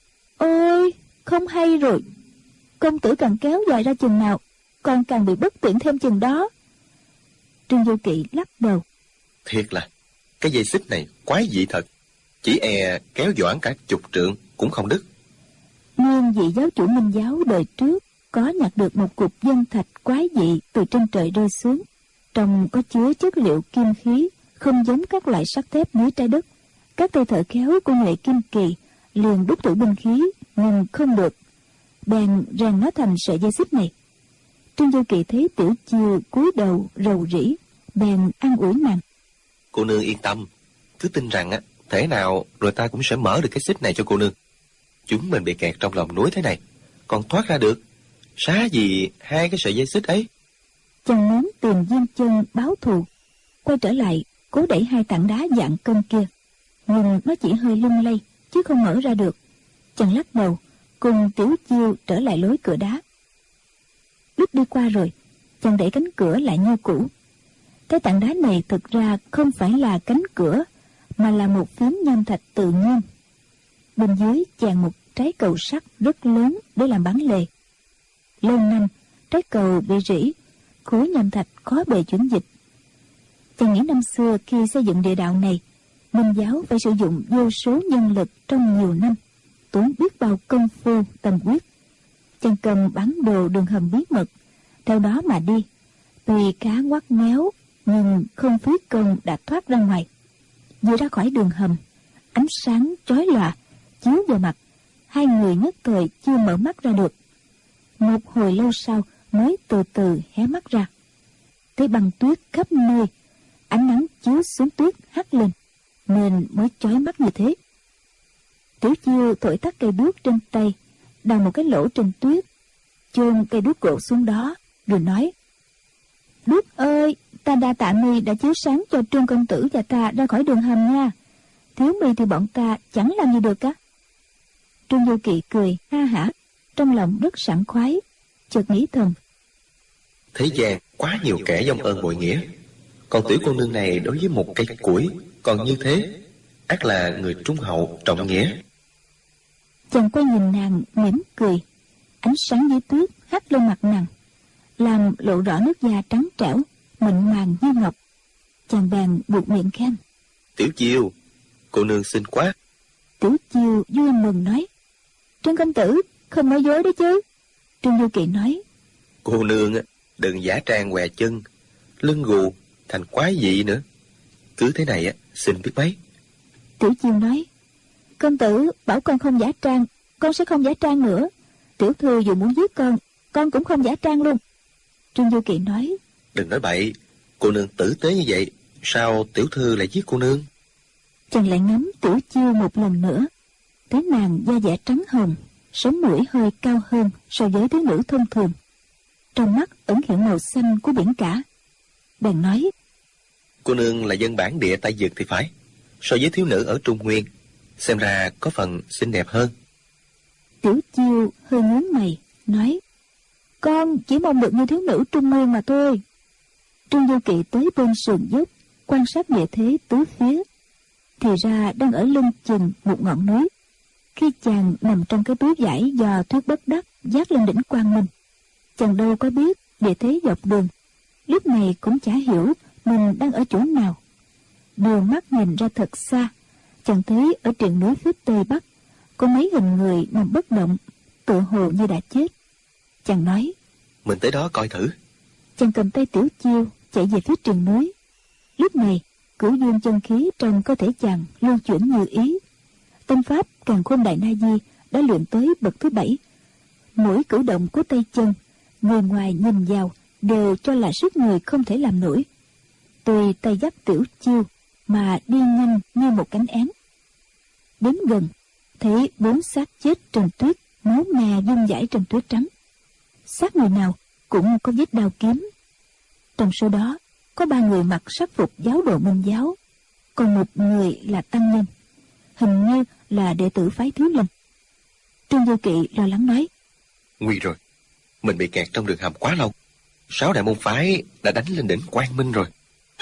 ôi, không hay rồi. Công tử càng kéo dài ra chừng nào, con càng bị bất tiện thêm chừng đó. Trương Vô Kỵ lắc đầu: Thiệt là cái dây xích này quái dị thật, chỉ kéo doãn cả chục trượng cũng không đứt. Nguyên vị giáo chủ Minh giáo đời trước có nhặt được một cục dân thạch quái dị từ trên trời rơi xuống, trong có chứa chất liệu kim khí, không giống các loại sắt thép dưới trái đất. Các tay thợ khéo của nghệ kim kỳ liền đúc thử binh khí, nhưng không được, bèn rèn nó thành sợi dây xích này. Trương Vô Kỵ thấy Tiểu Chiêu cúi đầu rầu rĩ, bèn an ủi nàng: Cô nương yên tâm, cứ tin rằng thể nào rồi ta cũng sẽ mở được cái xích này cho cô nương. Chúng mình bị kẹt trong lòng núi thế này, còn thoát ra được, xá gì hai cái sợi dây xích ấy. Chàng muốn tìm Diêm Chân báo thù, quay trở lại cố đẩy hai tảng đá dạng cân kia, nhưng nó chỉ hơi lung lay chứ không mở ra được. Chàng lắc đầu, cùng Tiểu Chiêu trở lại lối cửa đá. lúc đi qua rồi, chàng đẩy cánh cửa lại như cũ. Cái tảng đá này thực ra không phải là cánh cửa, mà là một phiến nham thạch tự nhiên. Bên dưới chàng một trái cầu sắt rất lớn để làm bản lề. Lâu năm, trái cầu bị rỉ, khối nham thạch khó bề chuyển dịch. Chàng nghĩ năm xưa khi xây dựng địa đạo này, Minh giáo phải sử dụng vô số nhân lực trong nhiều năm, tốn biết bao công phu tâm huyết. Chàng cầm bản đồ đường hầm bí mật, theo đó mà đi. Tuy cá ngoắt méo, nhưng không phí công đã thoát ra ngoài. Vừa ra khỏi đường hầm, ánh sáng chói lòa chiếu vào mặt, hai người nhất thời chưa mở mắt ra được. Một hồi lâu sau mới từ từ hé mắt ra. Thấy băng tuyết khắp nơi, ánh nắng chiếu xuống tuyết hắt lên, nên mới chói mắt như thế. Tiểu Chiêu thổi tắt cây đuốc trên tay, đào một cái lỗ trên tuyết, chôn cây đuốc gỗ xuống đó, rồi nói: "Đuốc ơi, ta đa tạ mi đã chiếu sáng cho Trương công tử và ta ra khỏi đường hầm nha. Thiếu mi thì bọn ta chẳng làm gì được á." Trương Vô Kỵ cười ha hả, trong lòng rất sảng khoái, chợt nghĩ thầm: Thế gian quá nhiều kẻ vong ơn bội nghĩa, còn tiểu cô nương này đối với một cây củi còn như thế, ắt là người trung hậu trọng nghĩa. Chàng quay nhìn nàng mỉm cười, ánh sáng dưới tuyết hắt lên mặt nàng, làm lộ rõ nước da trắng trẻo, mịn màng như ngọc. Chàng bèn buột miệng khen: "Tiểu Chiêu, cô nương xinh quá." Tiểu Chiêu vui mừng nói: "Trương công tử không nói dối đấy chứ." Trương Vô Kỵ nói: "Cô nương đừng giả trang què chân, lưng gù thành quái dị nữa. Cứ thế này xinh biết mấy." Tiểu Chiêu nói: "Công tử bảo con không giả trang, con sẽ không giả trang nữa. Tiểu thư dù muốn giết con cũng không giả trang luôn." Trương Vô Kỵ nói: "Đừng nói bậy, cô nương tử tế như vậy, sao tiểu thư lại giết cô nương?" Chàng lại ngắm Tiểu Chiêu một lần nữa, thấy nàng da dẻ trắng hồng, sống mũi hơi cao hơn so với thiếu nữ thông thường, trong mắt ẩn hiện màu xanh của biển cả. Bèn nói: "Cô nương là dân bản địa Tây Dực thì phải, so với thiếu nữ ở Trung Nguyên, xem ra có phần xinh đẹp hơn." Tiểu Chiêu hơi nhướng mày, nói: "Con chỉ mong được như thiếu nữ Trung Nguyên mà thôi." Trương Vô Kỵ tới bên sườn dốc, quan sát địa thế tứ phía, thì ra đang ở lưng chừng một ngọn núi. Khi chàng nằm trong cái túi vải do Thuyết Bất Đắc vác lên đỉnh Quang Minh, chàng đâu có biết địa thế dọc đường, lúc này cũng chả hiểu mình đang ở chỗ nào. Đưa mắt nhìn ra thật xa, chàng thấy ở triền núi phía tây bắc có mấy hình người nằm bất động, tựa hồ như đã chết. Chàng nói: "Mình tới đó coi thử." Chàng cầm tay Tiểu Chiêu chạy về phía triền núi. Lúc này cửu dương chân khí trong cơ thể chàng lưu chuyển như ý. Tâm pháp Càn Khôn Đại Na Di đã luyện tới bậc thứ 7. Mỗi cử động của tay chân, người ngoài nhìn vào đều cho là sức người không thể làm nổi. Tuy tay dắt Tiểu Chiêu mà đi nhanh như một cánh én. Đến gần, thấy 4 xác chết trên tuyết, máu me vung vãi trên tuyết trắng. Xác người nào cũng có vết đao kiếm. Trong số đó có 3 người mặc sắc phục giáo đồ Minh giáo, còn một người là tăng nhân, hình như là đệ tử phái Thiếu Lâm. Trương Vô Kỵ lo lắng nói: "Nguy rồi, mình bị kẹt trong đường hầm quá lâu. 6 đại môn phái đã đánh lên đỉnh Quang Minh rồi."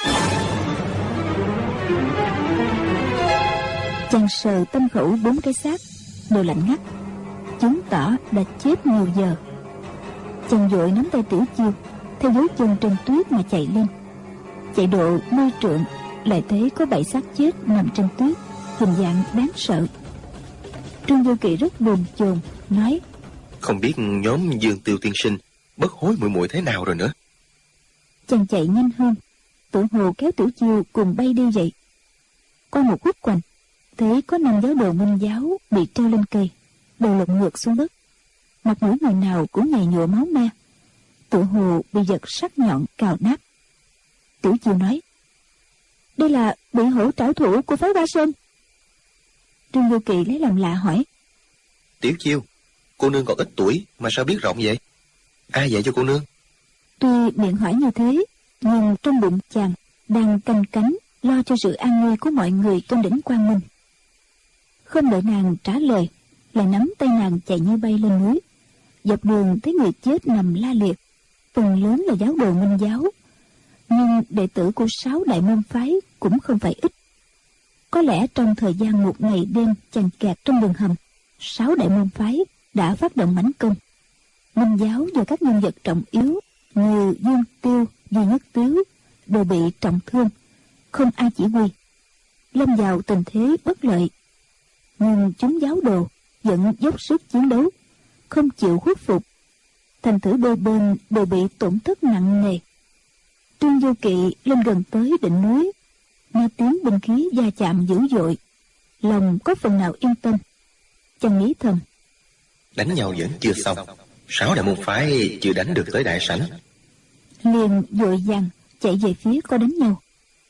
Chàng sờ tâm khẩu 4 cái xác đều lạnh ngắt, chứng tỏ đã chết nhiều giờ. Chàng vội nắm tay Tiểu Chiêu theo dấu chân trên tuyết mà chạy lên. Chạy độ 10 trượng, lại thấy có 7 xác chết nằm trên tuyết, hình dạng đáng sợ. Trương Vô Kỵ rất bồn chồn, nói: "Không biết nhóm Dương Tiêu tiên sinh bất hối muội muội thế nào rồi nữa." Chàng chạy nhanh hơn, tự hồ kéo Tiểu Chiêu cùng bay đi vậy. Qua một khúc quanh, thấy có 5 giáo đồ Minh giáo bị treo lên cây, đầu lộn ngược xuống đất. Mặt mũi người nào cũng nhầy nhụa máu me, tự hồ bị vật sắc nhọn cào nát. Tiểu Chiêu nói: "Đây là bị hổ trảo thủ của phái Hoa Sơn." Trương Vô Kỵ lấy làm lạ hỏi: "Tiểu Chiêu, cô nương còn ít tuổi mà sao biết rộng vậy? Ai dạy cho cô nương?" Tuy miệng hỏi như thế, nhưng trong bụng chàng đang canh cánh lo cho sự an nguy của mọi người trên đỉnh Quang Minh. Không đợi nàng trả lời, lại nắm tay nàng chạy như bay lên núi. Dọc đường thấy người chết nằm la liệt, phần lớn là giáo đồ Minh giáo, nhưng đệ tử của 6 đại môn phái cũng không phải ít. Có lẽ trong thời gian một ngày đêm chằng kẹt trong đường hầm, 6 đại môn phái đã phát động mãnh công. Minh giáo do các nhân vật trọng yếu như Dương Tiêu, Duy Nhất Tiếu đều bị trọng thương, không ai chỉ huy, lâm vào tình thế bất lợi. Nhưng chúng giáo đồ vẫn dốc sức chiến đấu, không chịu khuất phục. Thành thử đôi bên đều bị tổn thất nặng nề. Trương Vô Kỵ lên gần tới đỉnh núi, nghe tiếng binh khí va chạm dữ dội, lòng có phần nào yên tâm. Chàng nghĩ thầm, đánh nhau vẫn chưa xong, 6 đại môn phái chưa đánh được tới đại sảnh. Liền vội vàng chạy về phía có đánh nhau.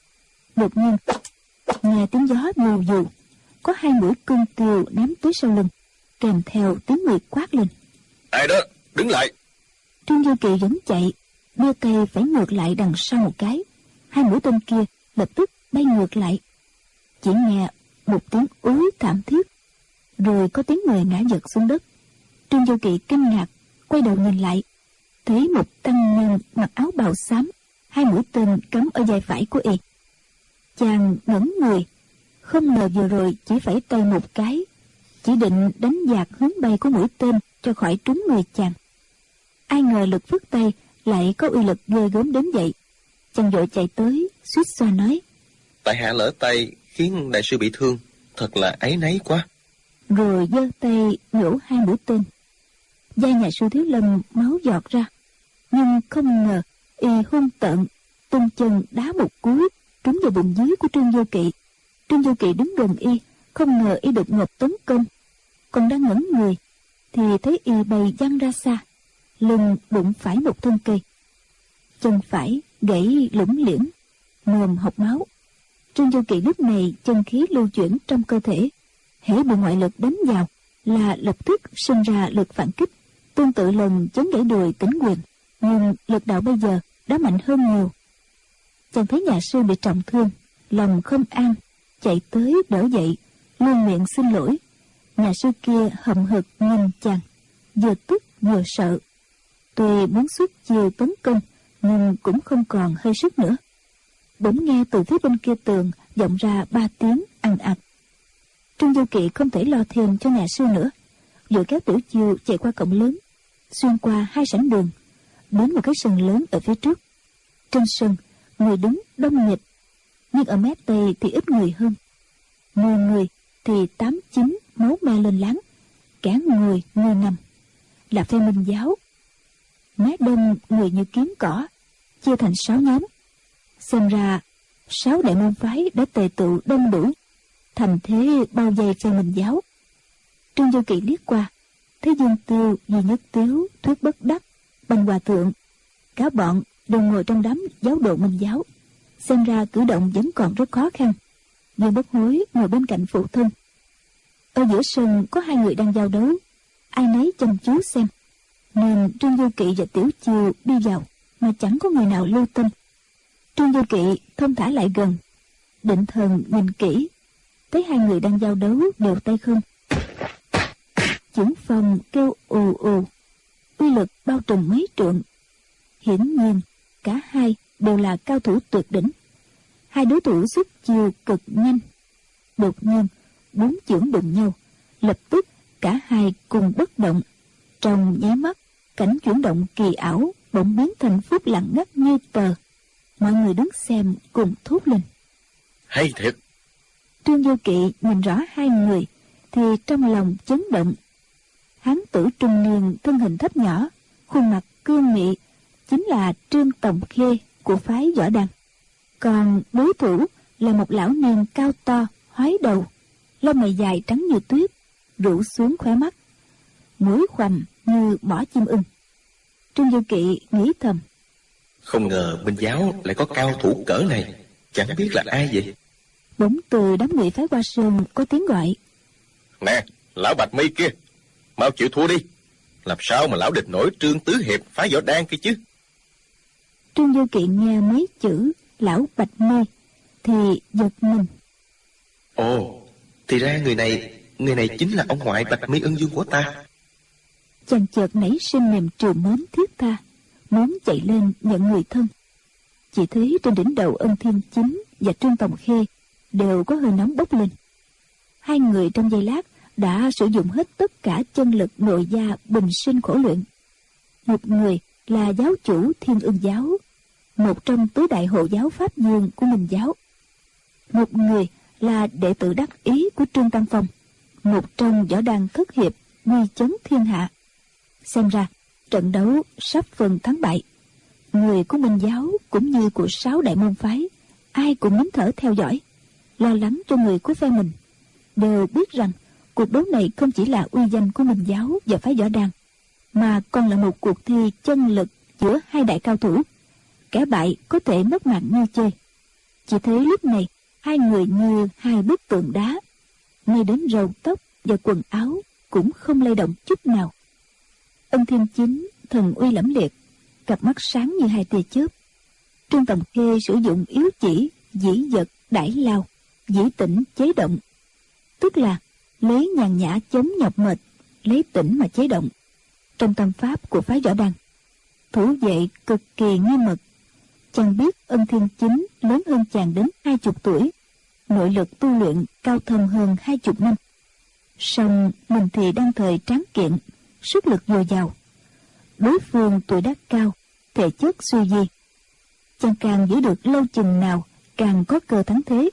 Đột nhiên nghe tiếng gió vù vù, có 2 mũi cương tiêu ném tới sau lưng, kèm theo tiếng người quát lên: Ai đó, đứng lại! Trương Vô Kỵ vẫn chạy, đưa tay phải ngược lại đằng sau một cái, 2 mũi tên kia lập tức bay ngược lại. Chỉ nghe một tiếng úi thảm thiết, rồi có tiếng người ngã giật xuống đất. Trương Vô Kỵ kinh ngạc quay đầu nhìn lại, thấy một tăng nhân mặc áo bào xám, 2 mũi tên cắm ở vai phải của y. Chàng ngẩn người, không ngờ vừa rồi chỉ phải tay một cái, chỉ định đánh dạt hướng bay của mũi tên cho khỏi trúng người chàng. Ai ngờ lực phất tay lại có uy lực ghê gớm đến vậy. Chàng vội chạy tới, suýt xoa nói: Tại hạ lỡ tay khiến đại sư bị thương, thật là áy náy quá. Rồi giơ tay nhổ 2 mũi tên. Vai nhà sư Thiếu Lâm máu giọt ra, nhưng không ngờ y hung tợn tung chân đá một cú trúng vào bụng dưới của Trương Vô Kỵ. Trương Vô Kỵ đứng gần y, không ngờ y đột ngột tấn công, còn đang ngẩn người thì thấy y bay văng ra xa, lưng đụng phải một thân cây, chân phải gãy lủng liễng, mồm hộc máu. Trương Vô Kỵ lúc này chân khí lưu chuyển trong cơ thể, hễ bị ngoại lực đánh vào là lập tức sinh ra lực phản kích, tương tự lần chấn gãy đùi Tĩnh Quyền, nhưng lực đạo bây giờ đã mạnh hơn nhiều. Chàng thấy nhà sư bị trọng thương, lòng không an, chạy tới đỡ dậy, luôn miệng xin lỗi. Nhà sư kia hậm hực nhìn chàng, vừa tức vừa sợ. Tuy muốn xuất chiêu tấn công, nhưng cũng không còn hơi sức nữa. Bỗng nghe từ phía bên kia tường vọng ra 3 tiếng ằn ạt. Trương Vô Kỵ không thể lo thêm cho nhà sư nữa, vội kéo Tiểu Chiêu chạy qua cổng lớn, xuyên qua 2 sảnh đường, đến một cái sân lớn ở phía trước. Trên sân, người đứng đông nghịt, nhưng ở mé tây thì ít người hơn. 10 người thì 8-9 máu me lên láng, kẻ người nằm, là phe Minh giáo. Mé đông người như kiến cỏ, chia thành 6 nhóm. Xem ra 6 đại môn phái đã tề tụ đông đủ, thành thế bao vây phe Minh giáo. Trương Vô Kỵ liếc qua, thấy Dương Tiêu, Duy Nhất Tiếu, Thuyết Bất Đắc, Bành Hòa Thượng, cả bọn đều ngồi trong đám giáo đồ Minh giáo. Xem ra cử động vẫn còn rất khó khăn. Dương Bất Hối ngồi bên cạnh phụ thân. Ở giữa sân có 2 người đang giao đấu, ai nấy chăm chú xem, nên Trương Vô Kỵ và Tiểu Chiêu đi vào mà chẳng có người nào lưu tâm. Trương Vô Kỵ thông thả lại gần, định thần nhìn kỹ, thấy 2 người đang giao đấu đều tay không. Chưởng phong kêu ù ù, uy lực bao trùm mấy trượng. Hiển nhiên cả 2 đều là cao thủ tuyệt đỉnh. 2 đối thủ xuất chiêu cực nhanh. Đột nhiên 4 chưởng đụng nhau, lập tức cả 2 cùng bất động. Trong nháy mắt, cảnh chuyển động kỳ ảo bỗng biến thành phút lặng ngắt như tờ. Mọi người đứng xem cùng thốt lên: Hay thiệt! Trương Vô Kỵ nhìn rõ 2 người thì trong lòng chấn động. Hán tử trung niên thân hình thấp nhỏ, khuôn mặt cương nghị, chính là Trương Tòng Khê của phái Võ Đăng. Còn đối thủ là một lão niên cao to, hói đầu, lông mày dài trắng như tuyết, rủ xuống khóe mắt, mũi khoằm như mỏ chim ưng. Trương Vô Kỵ nghĩ thầm: Không ngờ Minh giáo lại có cao thủ cỡ này, chẳng biết là ai vậy. Bỗng từ đám người phái Hoa Sơn có tiếng gọi: Nè, lão Bạch Mi kia, mau chịu thua đi. Làm sao mà lão địch nổi Trương Tứ Hiệp phái Võ Đan kia chứ? Trương Vô Kỵ nghe mấy chữ lão Bạch Mi thì giật mình. Ồ, thì ra người này chính là ông ngoại Bạch Mi Ân Dương của ta. Chàng chợt nảy sinh niềm trìu mến thiết tha, muốn chạy lên nhận người thân. Chỉ thấy trên đỉnh đầu Ân Thiên Chính và Trương Tòng Khê đều có hơi nóng bốc lên. Hai người trong giây lát đã sử dụng hết tất cả chân lực nội gia bình sinh khổ luyện. Một người là giáo chủ Thiên Ưng giáo, một trong tứ đại hộ giáo Pháp Dương của Minh giáo. Một người là đệ tử đắc ý của Trương Tăng Phong, một trong võ đàn thất hiệp uy chấn thiên hạ. Xem ra trận đấu sắp phần thắng bại. Người của Minh giáo cũng như của 6 đại môn phái, ai cũng nín thở theo dõi, lo lắng cho người của phe mình. Đều biết rằng cuộc đấu này không chỉ là uy danh của Minh giáo và phái võ đàn, mà còn là một cuộc thi chân lực giữa hai đại cao thủ. Kẻ bại có thể mất mạng như chơi. Chỉ thấy lúc này hai người như hai bức tượng đá, ngay đến râu tóc và quần áo cũng không lay động chút nào. Ân Thiên Chính thần uy lẫm liệt, cặp mắt sáng như hai tia chớp. Trương Tòng Khê sử dụng yếu chỉ, dĩ vật, đãi lao, dĩ tĩnh chế động, tức là lấy nhàn nhã chống nhọc mệt, lấy tĩnh mà chế động. Trong tâm pháp của phái võ đàn, thủ vệ cực kỳ nghiêm mật. Chàng biết Ân Thiên Chính lớn hơn chàng đến 20 tuổi, nội lực tu luyện cao thâm hơn 20 năm. Song mình thì đang thời tráng kiện, sức lực dồi dào. Đối phương tuổi tác cao, thể chất suy di. Chàng càng giữ được lâu chừng nào càng có cơ thắng thế.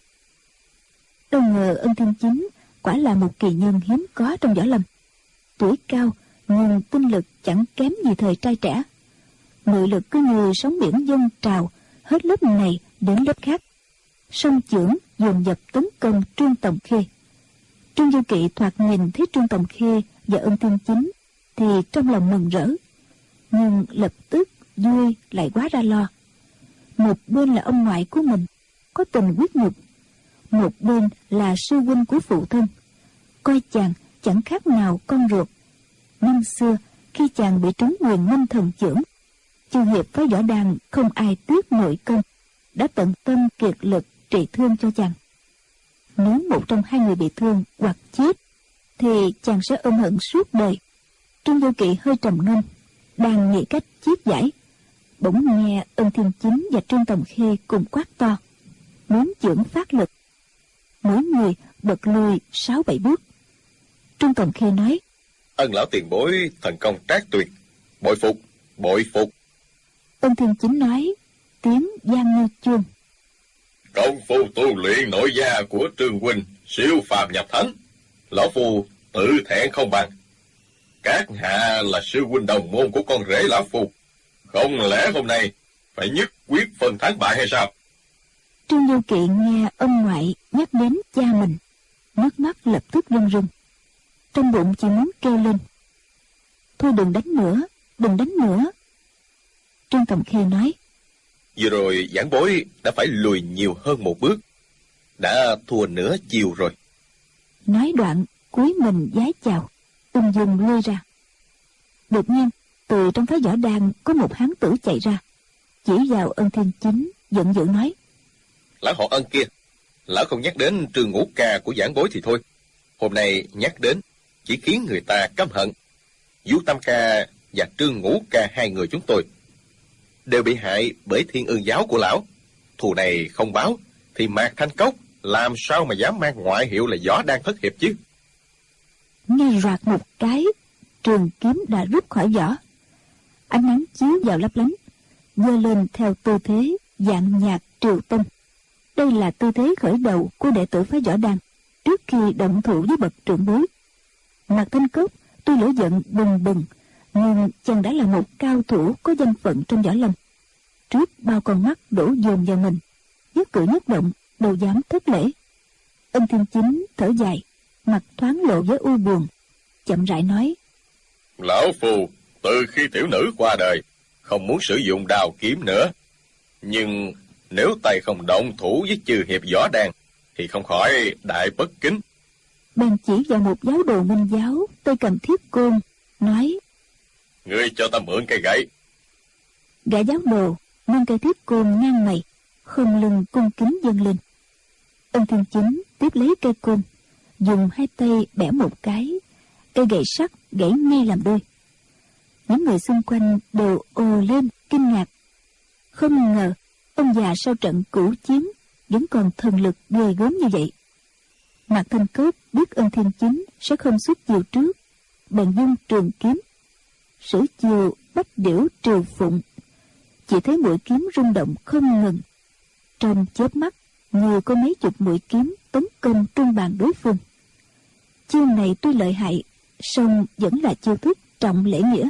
Đâu ngờ Ân Thiên Chính quả là một kỳ nhân hiếm có trong võ lâm. Tuổi cao nhưng tinh lực chẳng kém gì thời trai trẻ. Nội lực cứ như sóng biển dâng trào, hết lớp này đến lớp khác. Song chưởng dồn dập tấn công Trương Tòng Khê. Trương Du Kỵ thoạt nhìn thấy Trương Tòng Khê và Ân Thiên Chính thì trong lòng mừng rỡ, nhưng lập tức vui lại quá ra lo. Một bên là ông ngoại của mình, có tình quyết nhục; một bên là sư huynh của phụ thân, coi chàng chẳng khác nào con ruột. Năm xưa khi chàng bị trúng Huyền Minh Thần chưởng, chư hiệp phái võ đàn không ai tiếc nội công, đã tận tâm kiệt lực trị thương cho chàng. Nếu một trong hai người bị thương hoặc chết thì chàng sẽ ôm hận suốt đời. Trương Du Kỵ hơi trầm ngâm, đang nghĩ cách chiết giải, bỗng nghe Ân Thiên Chính và Trương Tòng Khê cùng quát to, muốn chưởng phát lực. Mỗi người bật lùi 6-7 bước. Trương Tòng Khê nói: Ân lão tiền bối thần công trác tuyệt, bội phục, bội phục. Ân Thiên Chính nói, tiếng vang như chuông: Công phu tu luyện nội gia của Trương huynh siêu phàm nhập thánh, lão phu tự thẹn không bằng. Các hạ là sư huynh đồng môn của con rể lão phu, không lẽ hôm nay phải nhất quyết phân thắng bại hay sao? Trương Du Kỵ nghe ông ngoại nhắc đến cha mình, nước mắt lập tức rưng rưng, trong bụng chỉ muốn kêu lên: thôi đừng đánh nữa, đừng đánh nữa. Trương Tòng Khê nói: Vừa rồi giảng bối đã phải lùi nhiều hơn một bước, đã thua nửa chiều rồi. Nói đoạn cúi mình vái chào, ung dung lui ra. Đột nhiên từ trong phái võ đàn có một hán tử chạy ra, chỉ vào Ân Thiên Chính giận dữ nói: Lão họ Ân kia, lão không nhắc đến Trương Ngũ Ca của giảng bối thì thôi, hôm nay nhắc đến chỉ khiến người ta căm hận. Vũ Tam Ca và Trương Ngũ Ca hai người chúng tôi đều bị hại bởi Thiên Ưng giáo của lão. Thù này không báo thì Mạc Thanh Cốc làm sao mà dám mang ngoại hiệu là võ đan thất hiệp chứ? Nghe roạt một cái, trường kiếm đã rút khỏi vỏ. Ánh nắng chiếu vào lấp lánh, giơ lên theo tư thế dạng nhạc triều tân. Đây là tư thế khởi đầu của đệ tử phái võ đàn trước khi động thủ với bậc trưởng bối. Mạc Thanh Cốc tuy lửa giận bừng bừng, nhưng chàng đã là một cao thủ có danh phận trong võ lâm. Trước bao con mắt đổ dồn vào mình, nhất cử nhất động đâu dám thất lễ. Ân Thiên Chính thở dài, mặt thoáng lộ với u buồn, chậm rãi nói: Lão phu từ khi tiểu nữ qua đời không muốn sử dụng đao kiếm nữa, nhưng nếu tay không động thủ với chư hiệp võ đàn thì không khỏi đại bất kính. Bèn chỉ vào một giáo đồ Minh giáo tay cầm thiết côn, nói: Ngươi cho ta mượn cây gậy. Gã giáo đồ nâng cây thiết côn ngang mày, không lưng cung kính dâng lên. Ân Thiên Chính tiếp lấy cây côn, dùng hai tay bẻ một cái, cây gậy sắt gãy ngay làm đôi. Những người xung quanh đều ồ lên kinh ngạc. Không ngờ ông già sau trận cửu chiến vẫn còn thần lực ghê gớm như vậy. Mạc Thanh Cốc biết ân thiên chính sẽ không xuất chiêu trước, bèn dung trường kiếm sử chiêu bách điểu triều phụng. Chỉ thấy mũi kiếm rung động không ngừng, trong chớp mắt như có mấy chục mũi kiếm tấn công trung bàn đối phương. Chiêu này tuy lợi hại, song vẫn là chiêu thức trọng lễ nghĩa.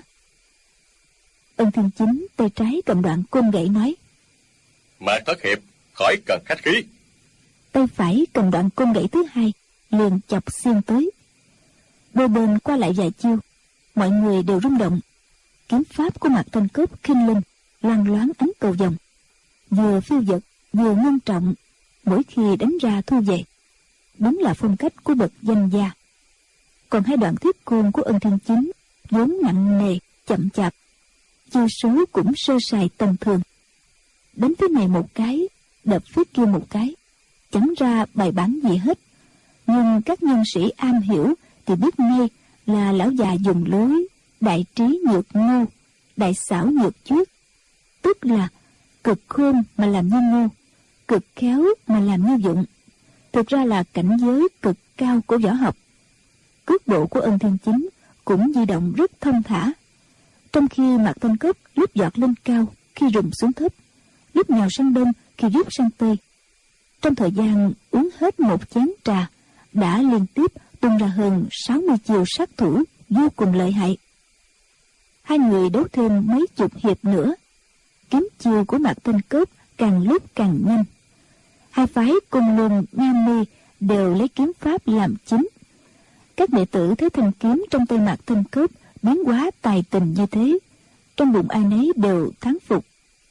Ân thiên chính tay trái cầm đoạn côn gậy nói: Mạc Thất Hiệp, khỏi cần khách khí. Tay phải cầm đoạn côn gậy thứ hai, liền chọc xiên tới. Đôi bên qua lại vài chiêu, mọi người đều rung động. Kiếm pháp của Mạc Thanh Cốc khinh linh, loang loáng ánh cầu vồng, vừa phiêu dật vừa ngưng trọng, mỗi khi đánh ra thu về, đúng là phong cách của bậc danh gia. Còn hai đoạn thiết côn của Ân Thiên Chính vốn nặng nề chậm chạp, chiêu số cũng sơ sài tầm thường. Đánh phía này một cái, đập phía kia một cái, chẳng ra bài bản gì hết. Nhưng các nhân sĩ am hiểu thì biết ngay là lão già dùng lối đại trí nhược ngu, đại xảo nhược chuyết, tức là cực khôn mà làm như ngu, cực khéo mà làm như dụng. Thực ra là cảnh giới cực cao của võ học. Cước bộ của Ân Thiên Chính cũng di động rất thông thả, trong khi Mạc Thanh Cốc lúc giọt lên cao khi rụng xuống thấp, lúc nhào sang đông khi rút sang tây. Trong thời gian uống hết một chén trà, đã liên tiếp tung ra hơn 60 chiêu sát thủ vô cùng lợi hại. Hai người đấu thêm mấy chục hiệp nữa, kiếm chiêu của Mạc Thanh Cốc càng lúc càng nhanh. Hai phái Côn Luân, Nga Mi đều lấy kiếm pháp làm chính. Các đệ tử thấy thanh kiếm trong tay Mạc Thanh Cốc biến hóa tài tình như thế, trong bụng ai nấy đều thán phục.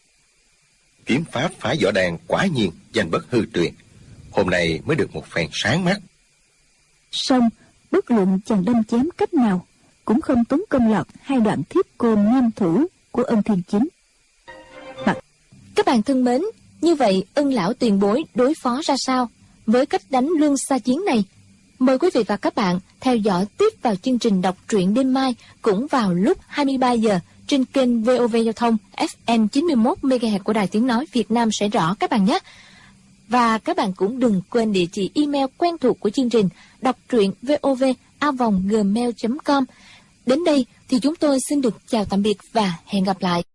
Kiếm pháp phá võ đàn quả nhiên danh bất hư truyền, hôm nay mới được một phen sáng mắt. Song bất luận chàng đâm chém cách nào cũng không tốn công lọt hai đoạn thiết côn nghiêm thủ của Ân Thiên Chính. Các bạn thân mến, như vậy Ân lão tiền bối đối phó ra sao với cách đánh luân xa chiến này? Mời quý vị và các bạn theo dõi tiếp vào chương trình đọc truyện đêm mai cũng vào lúc 23 giờ trên kênh VOV Giao thông FM 91 MHz của Đài Tiếng nói Việt Nam sẽ rõ các bạn nhé. Và các bạn cũng đừng quên địa chỉ email quen thuộc của chương trình đọc truyện vov@gmail.com. Đến đây thì chúng tôi xin được chào tạm biệt và hẹn gặp lại.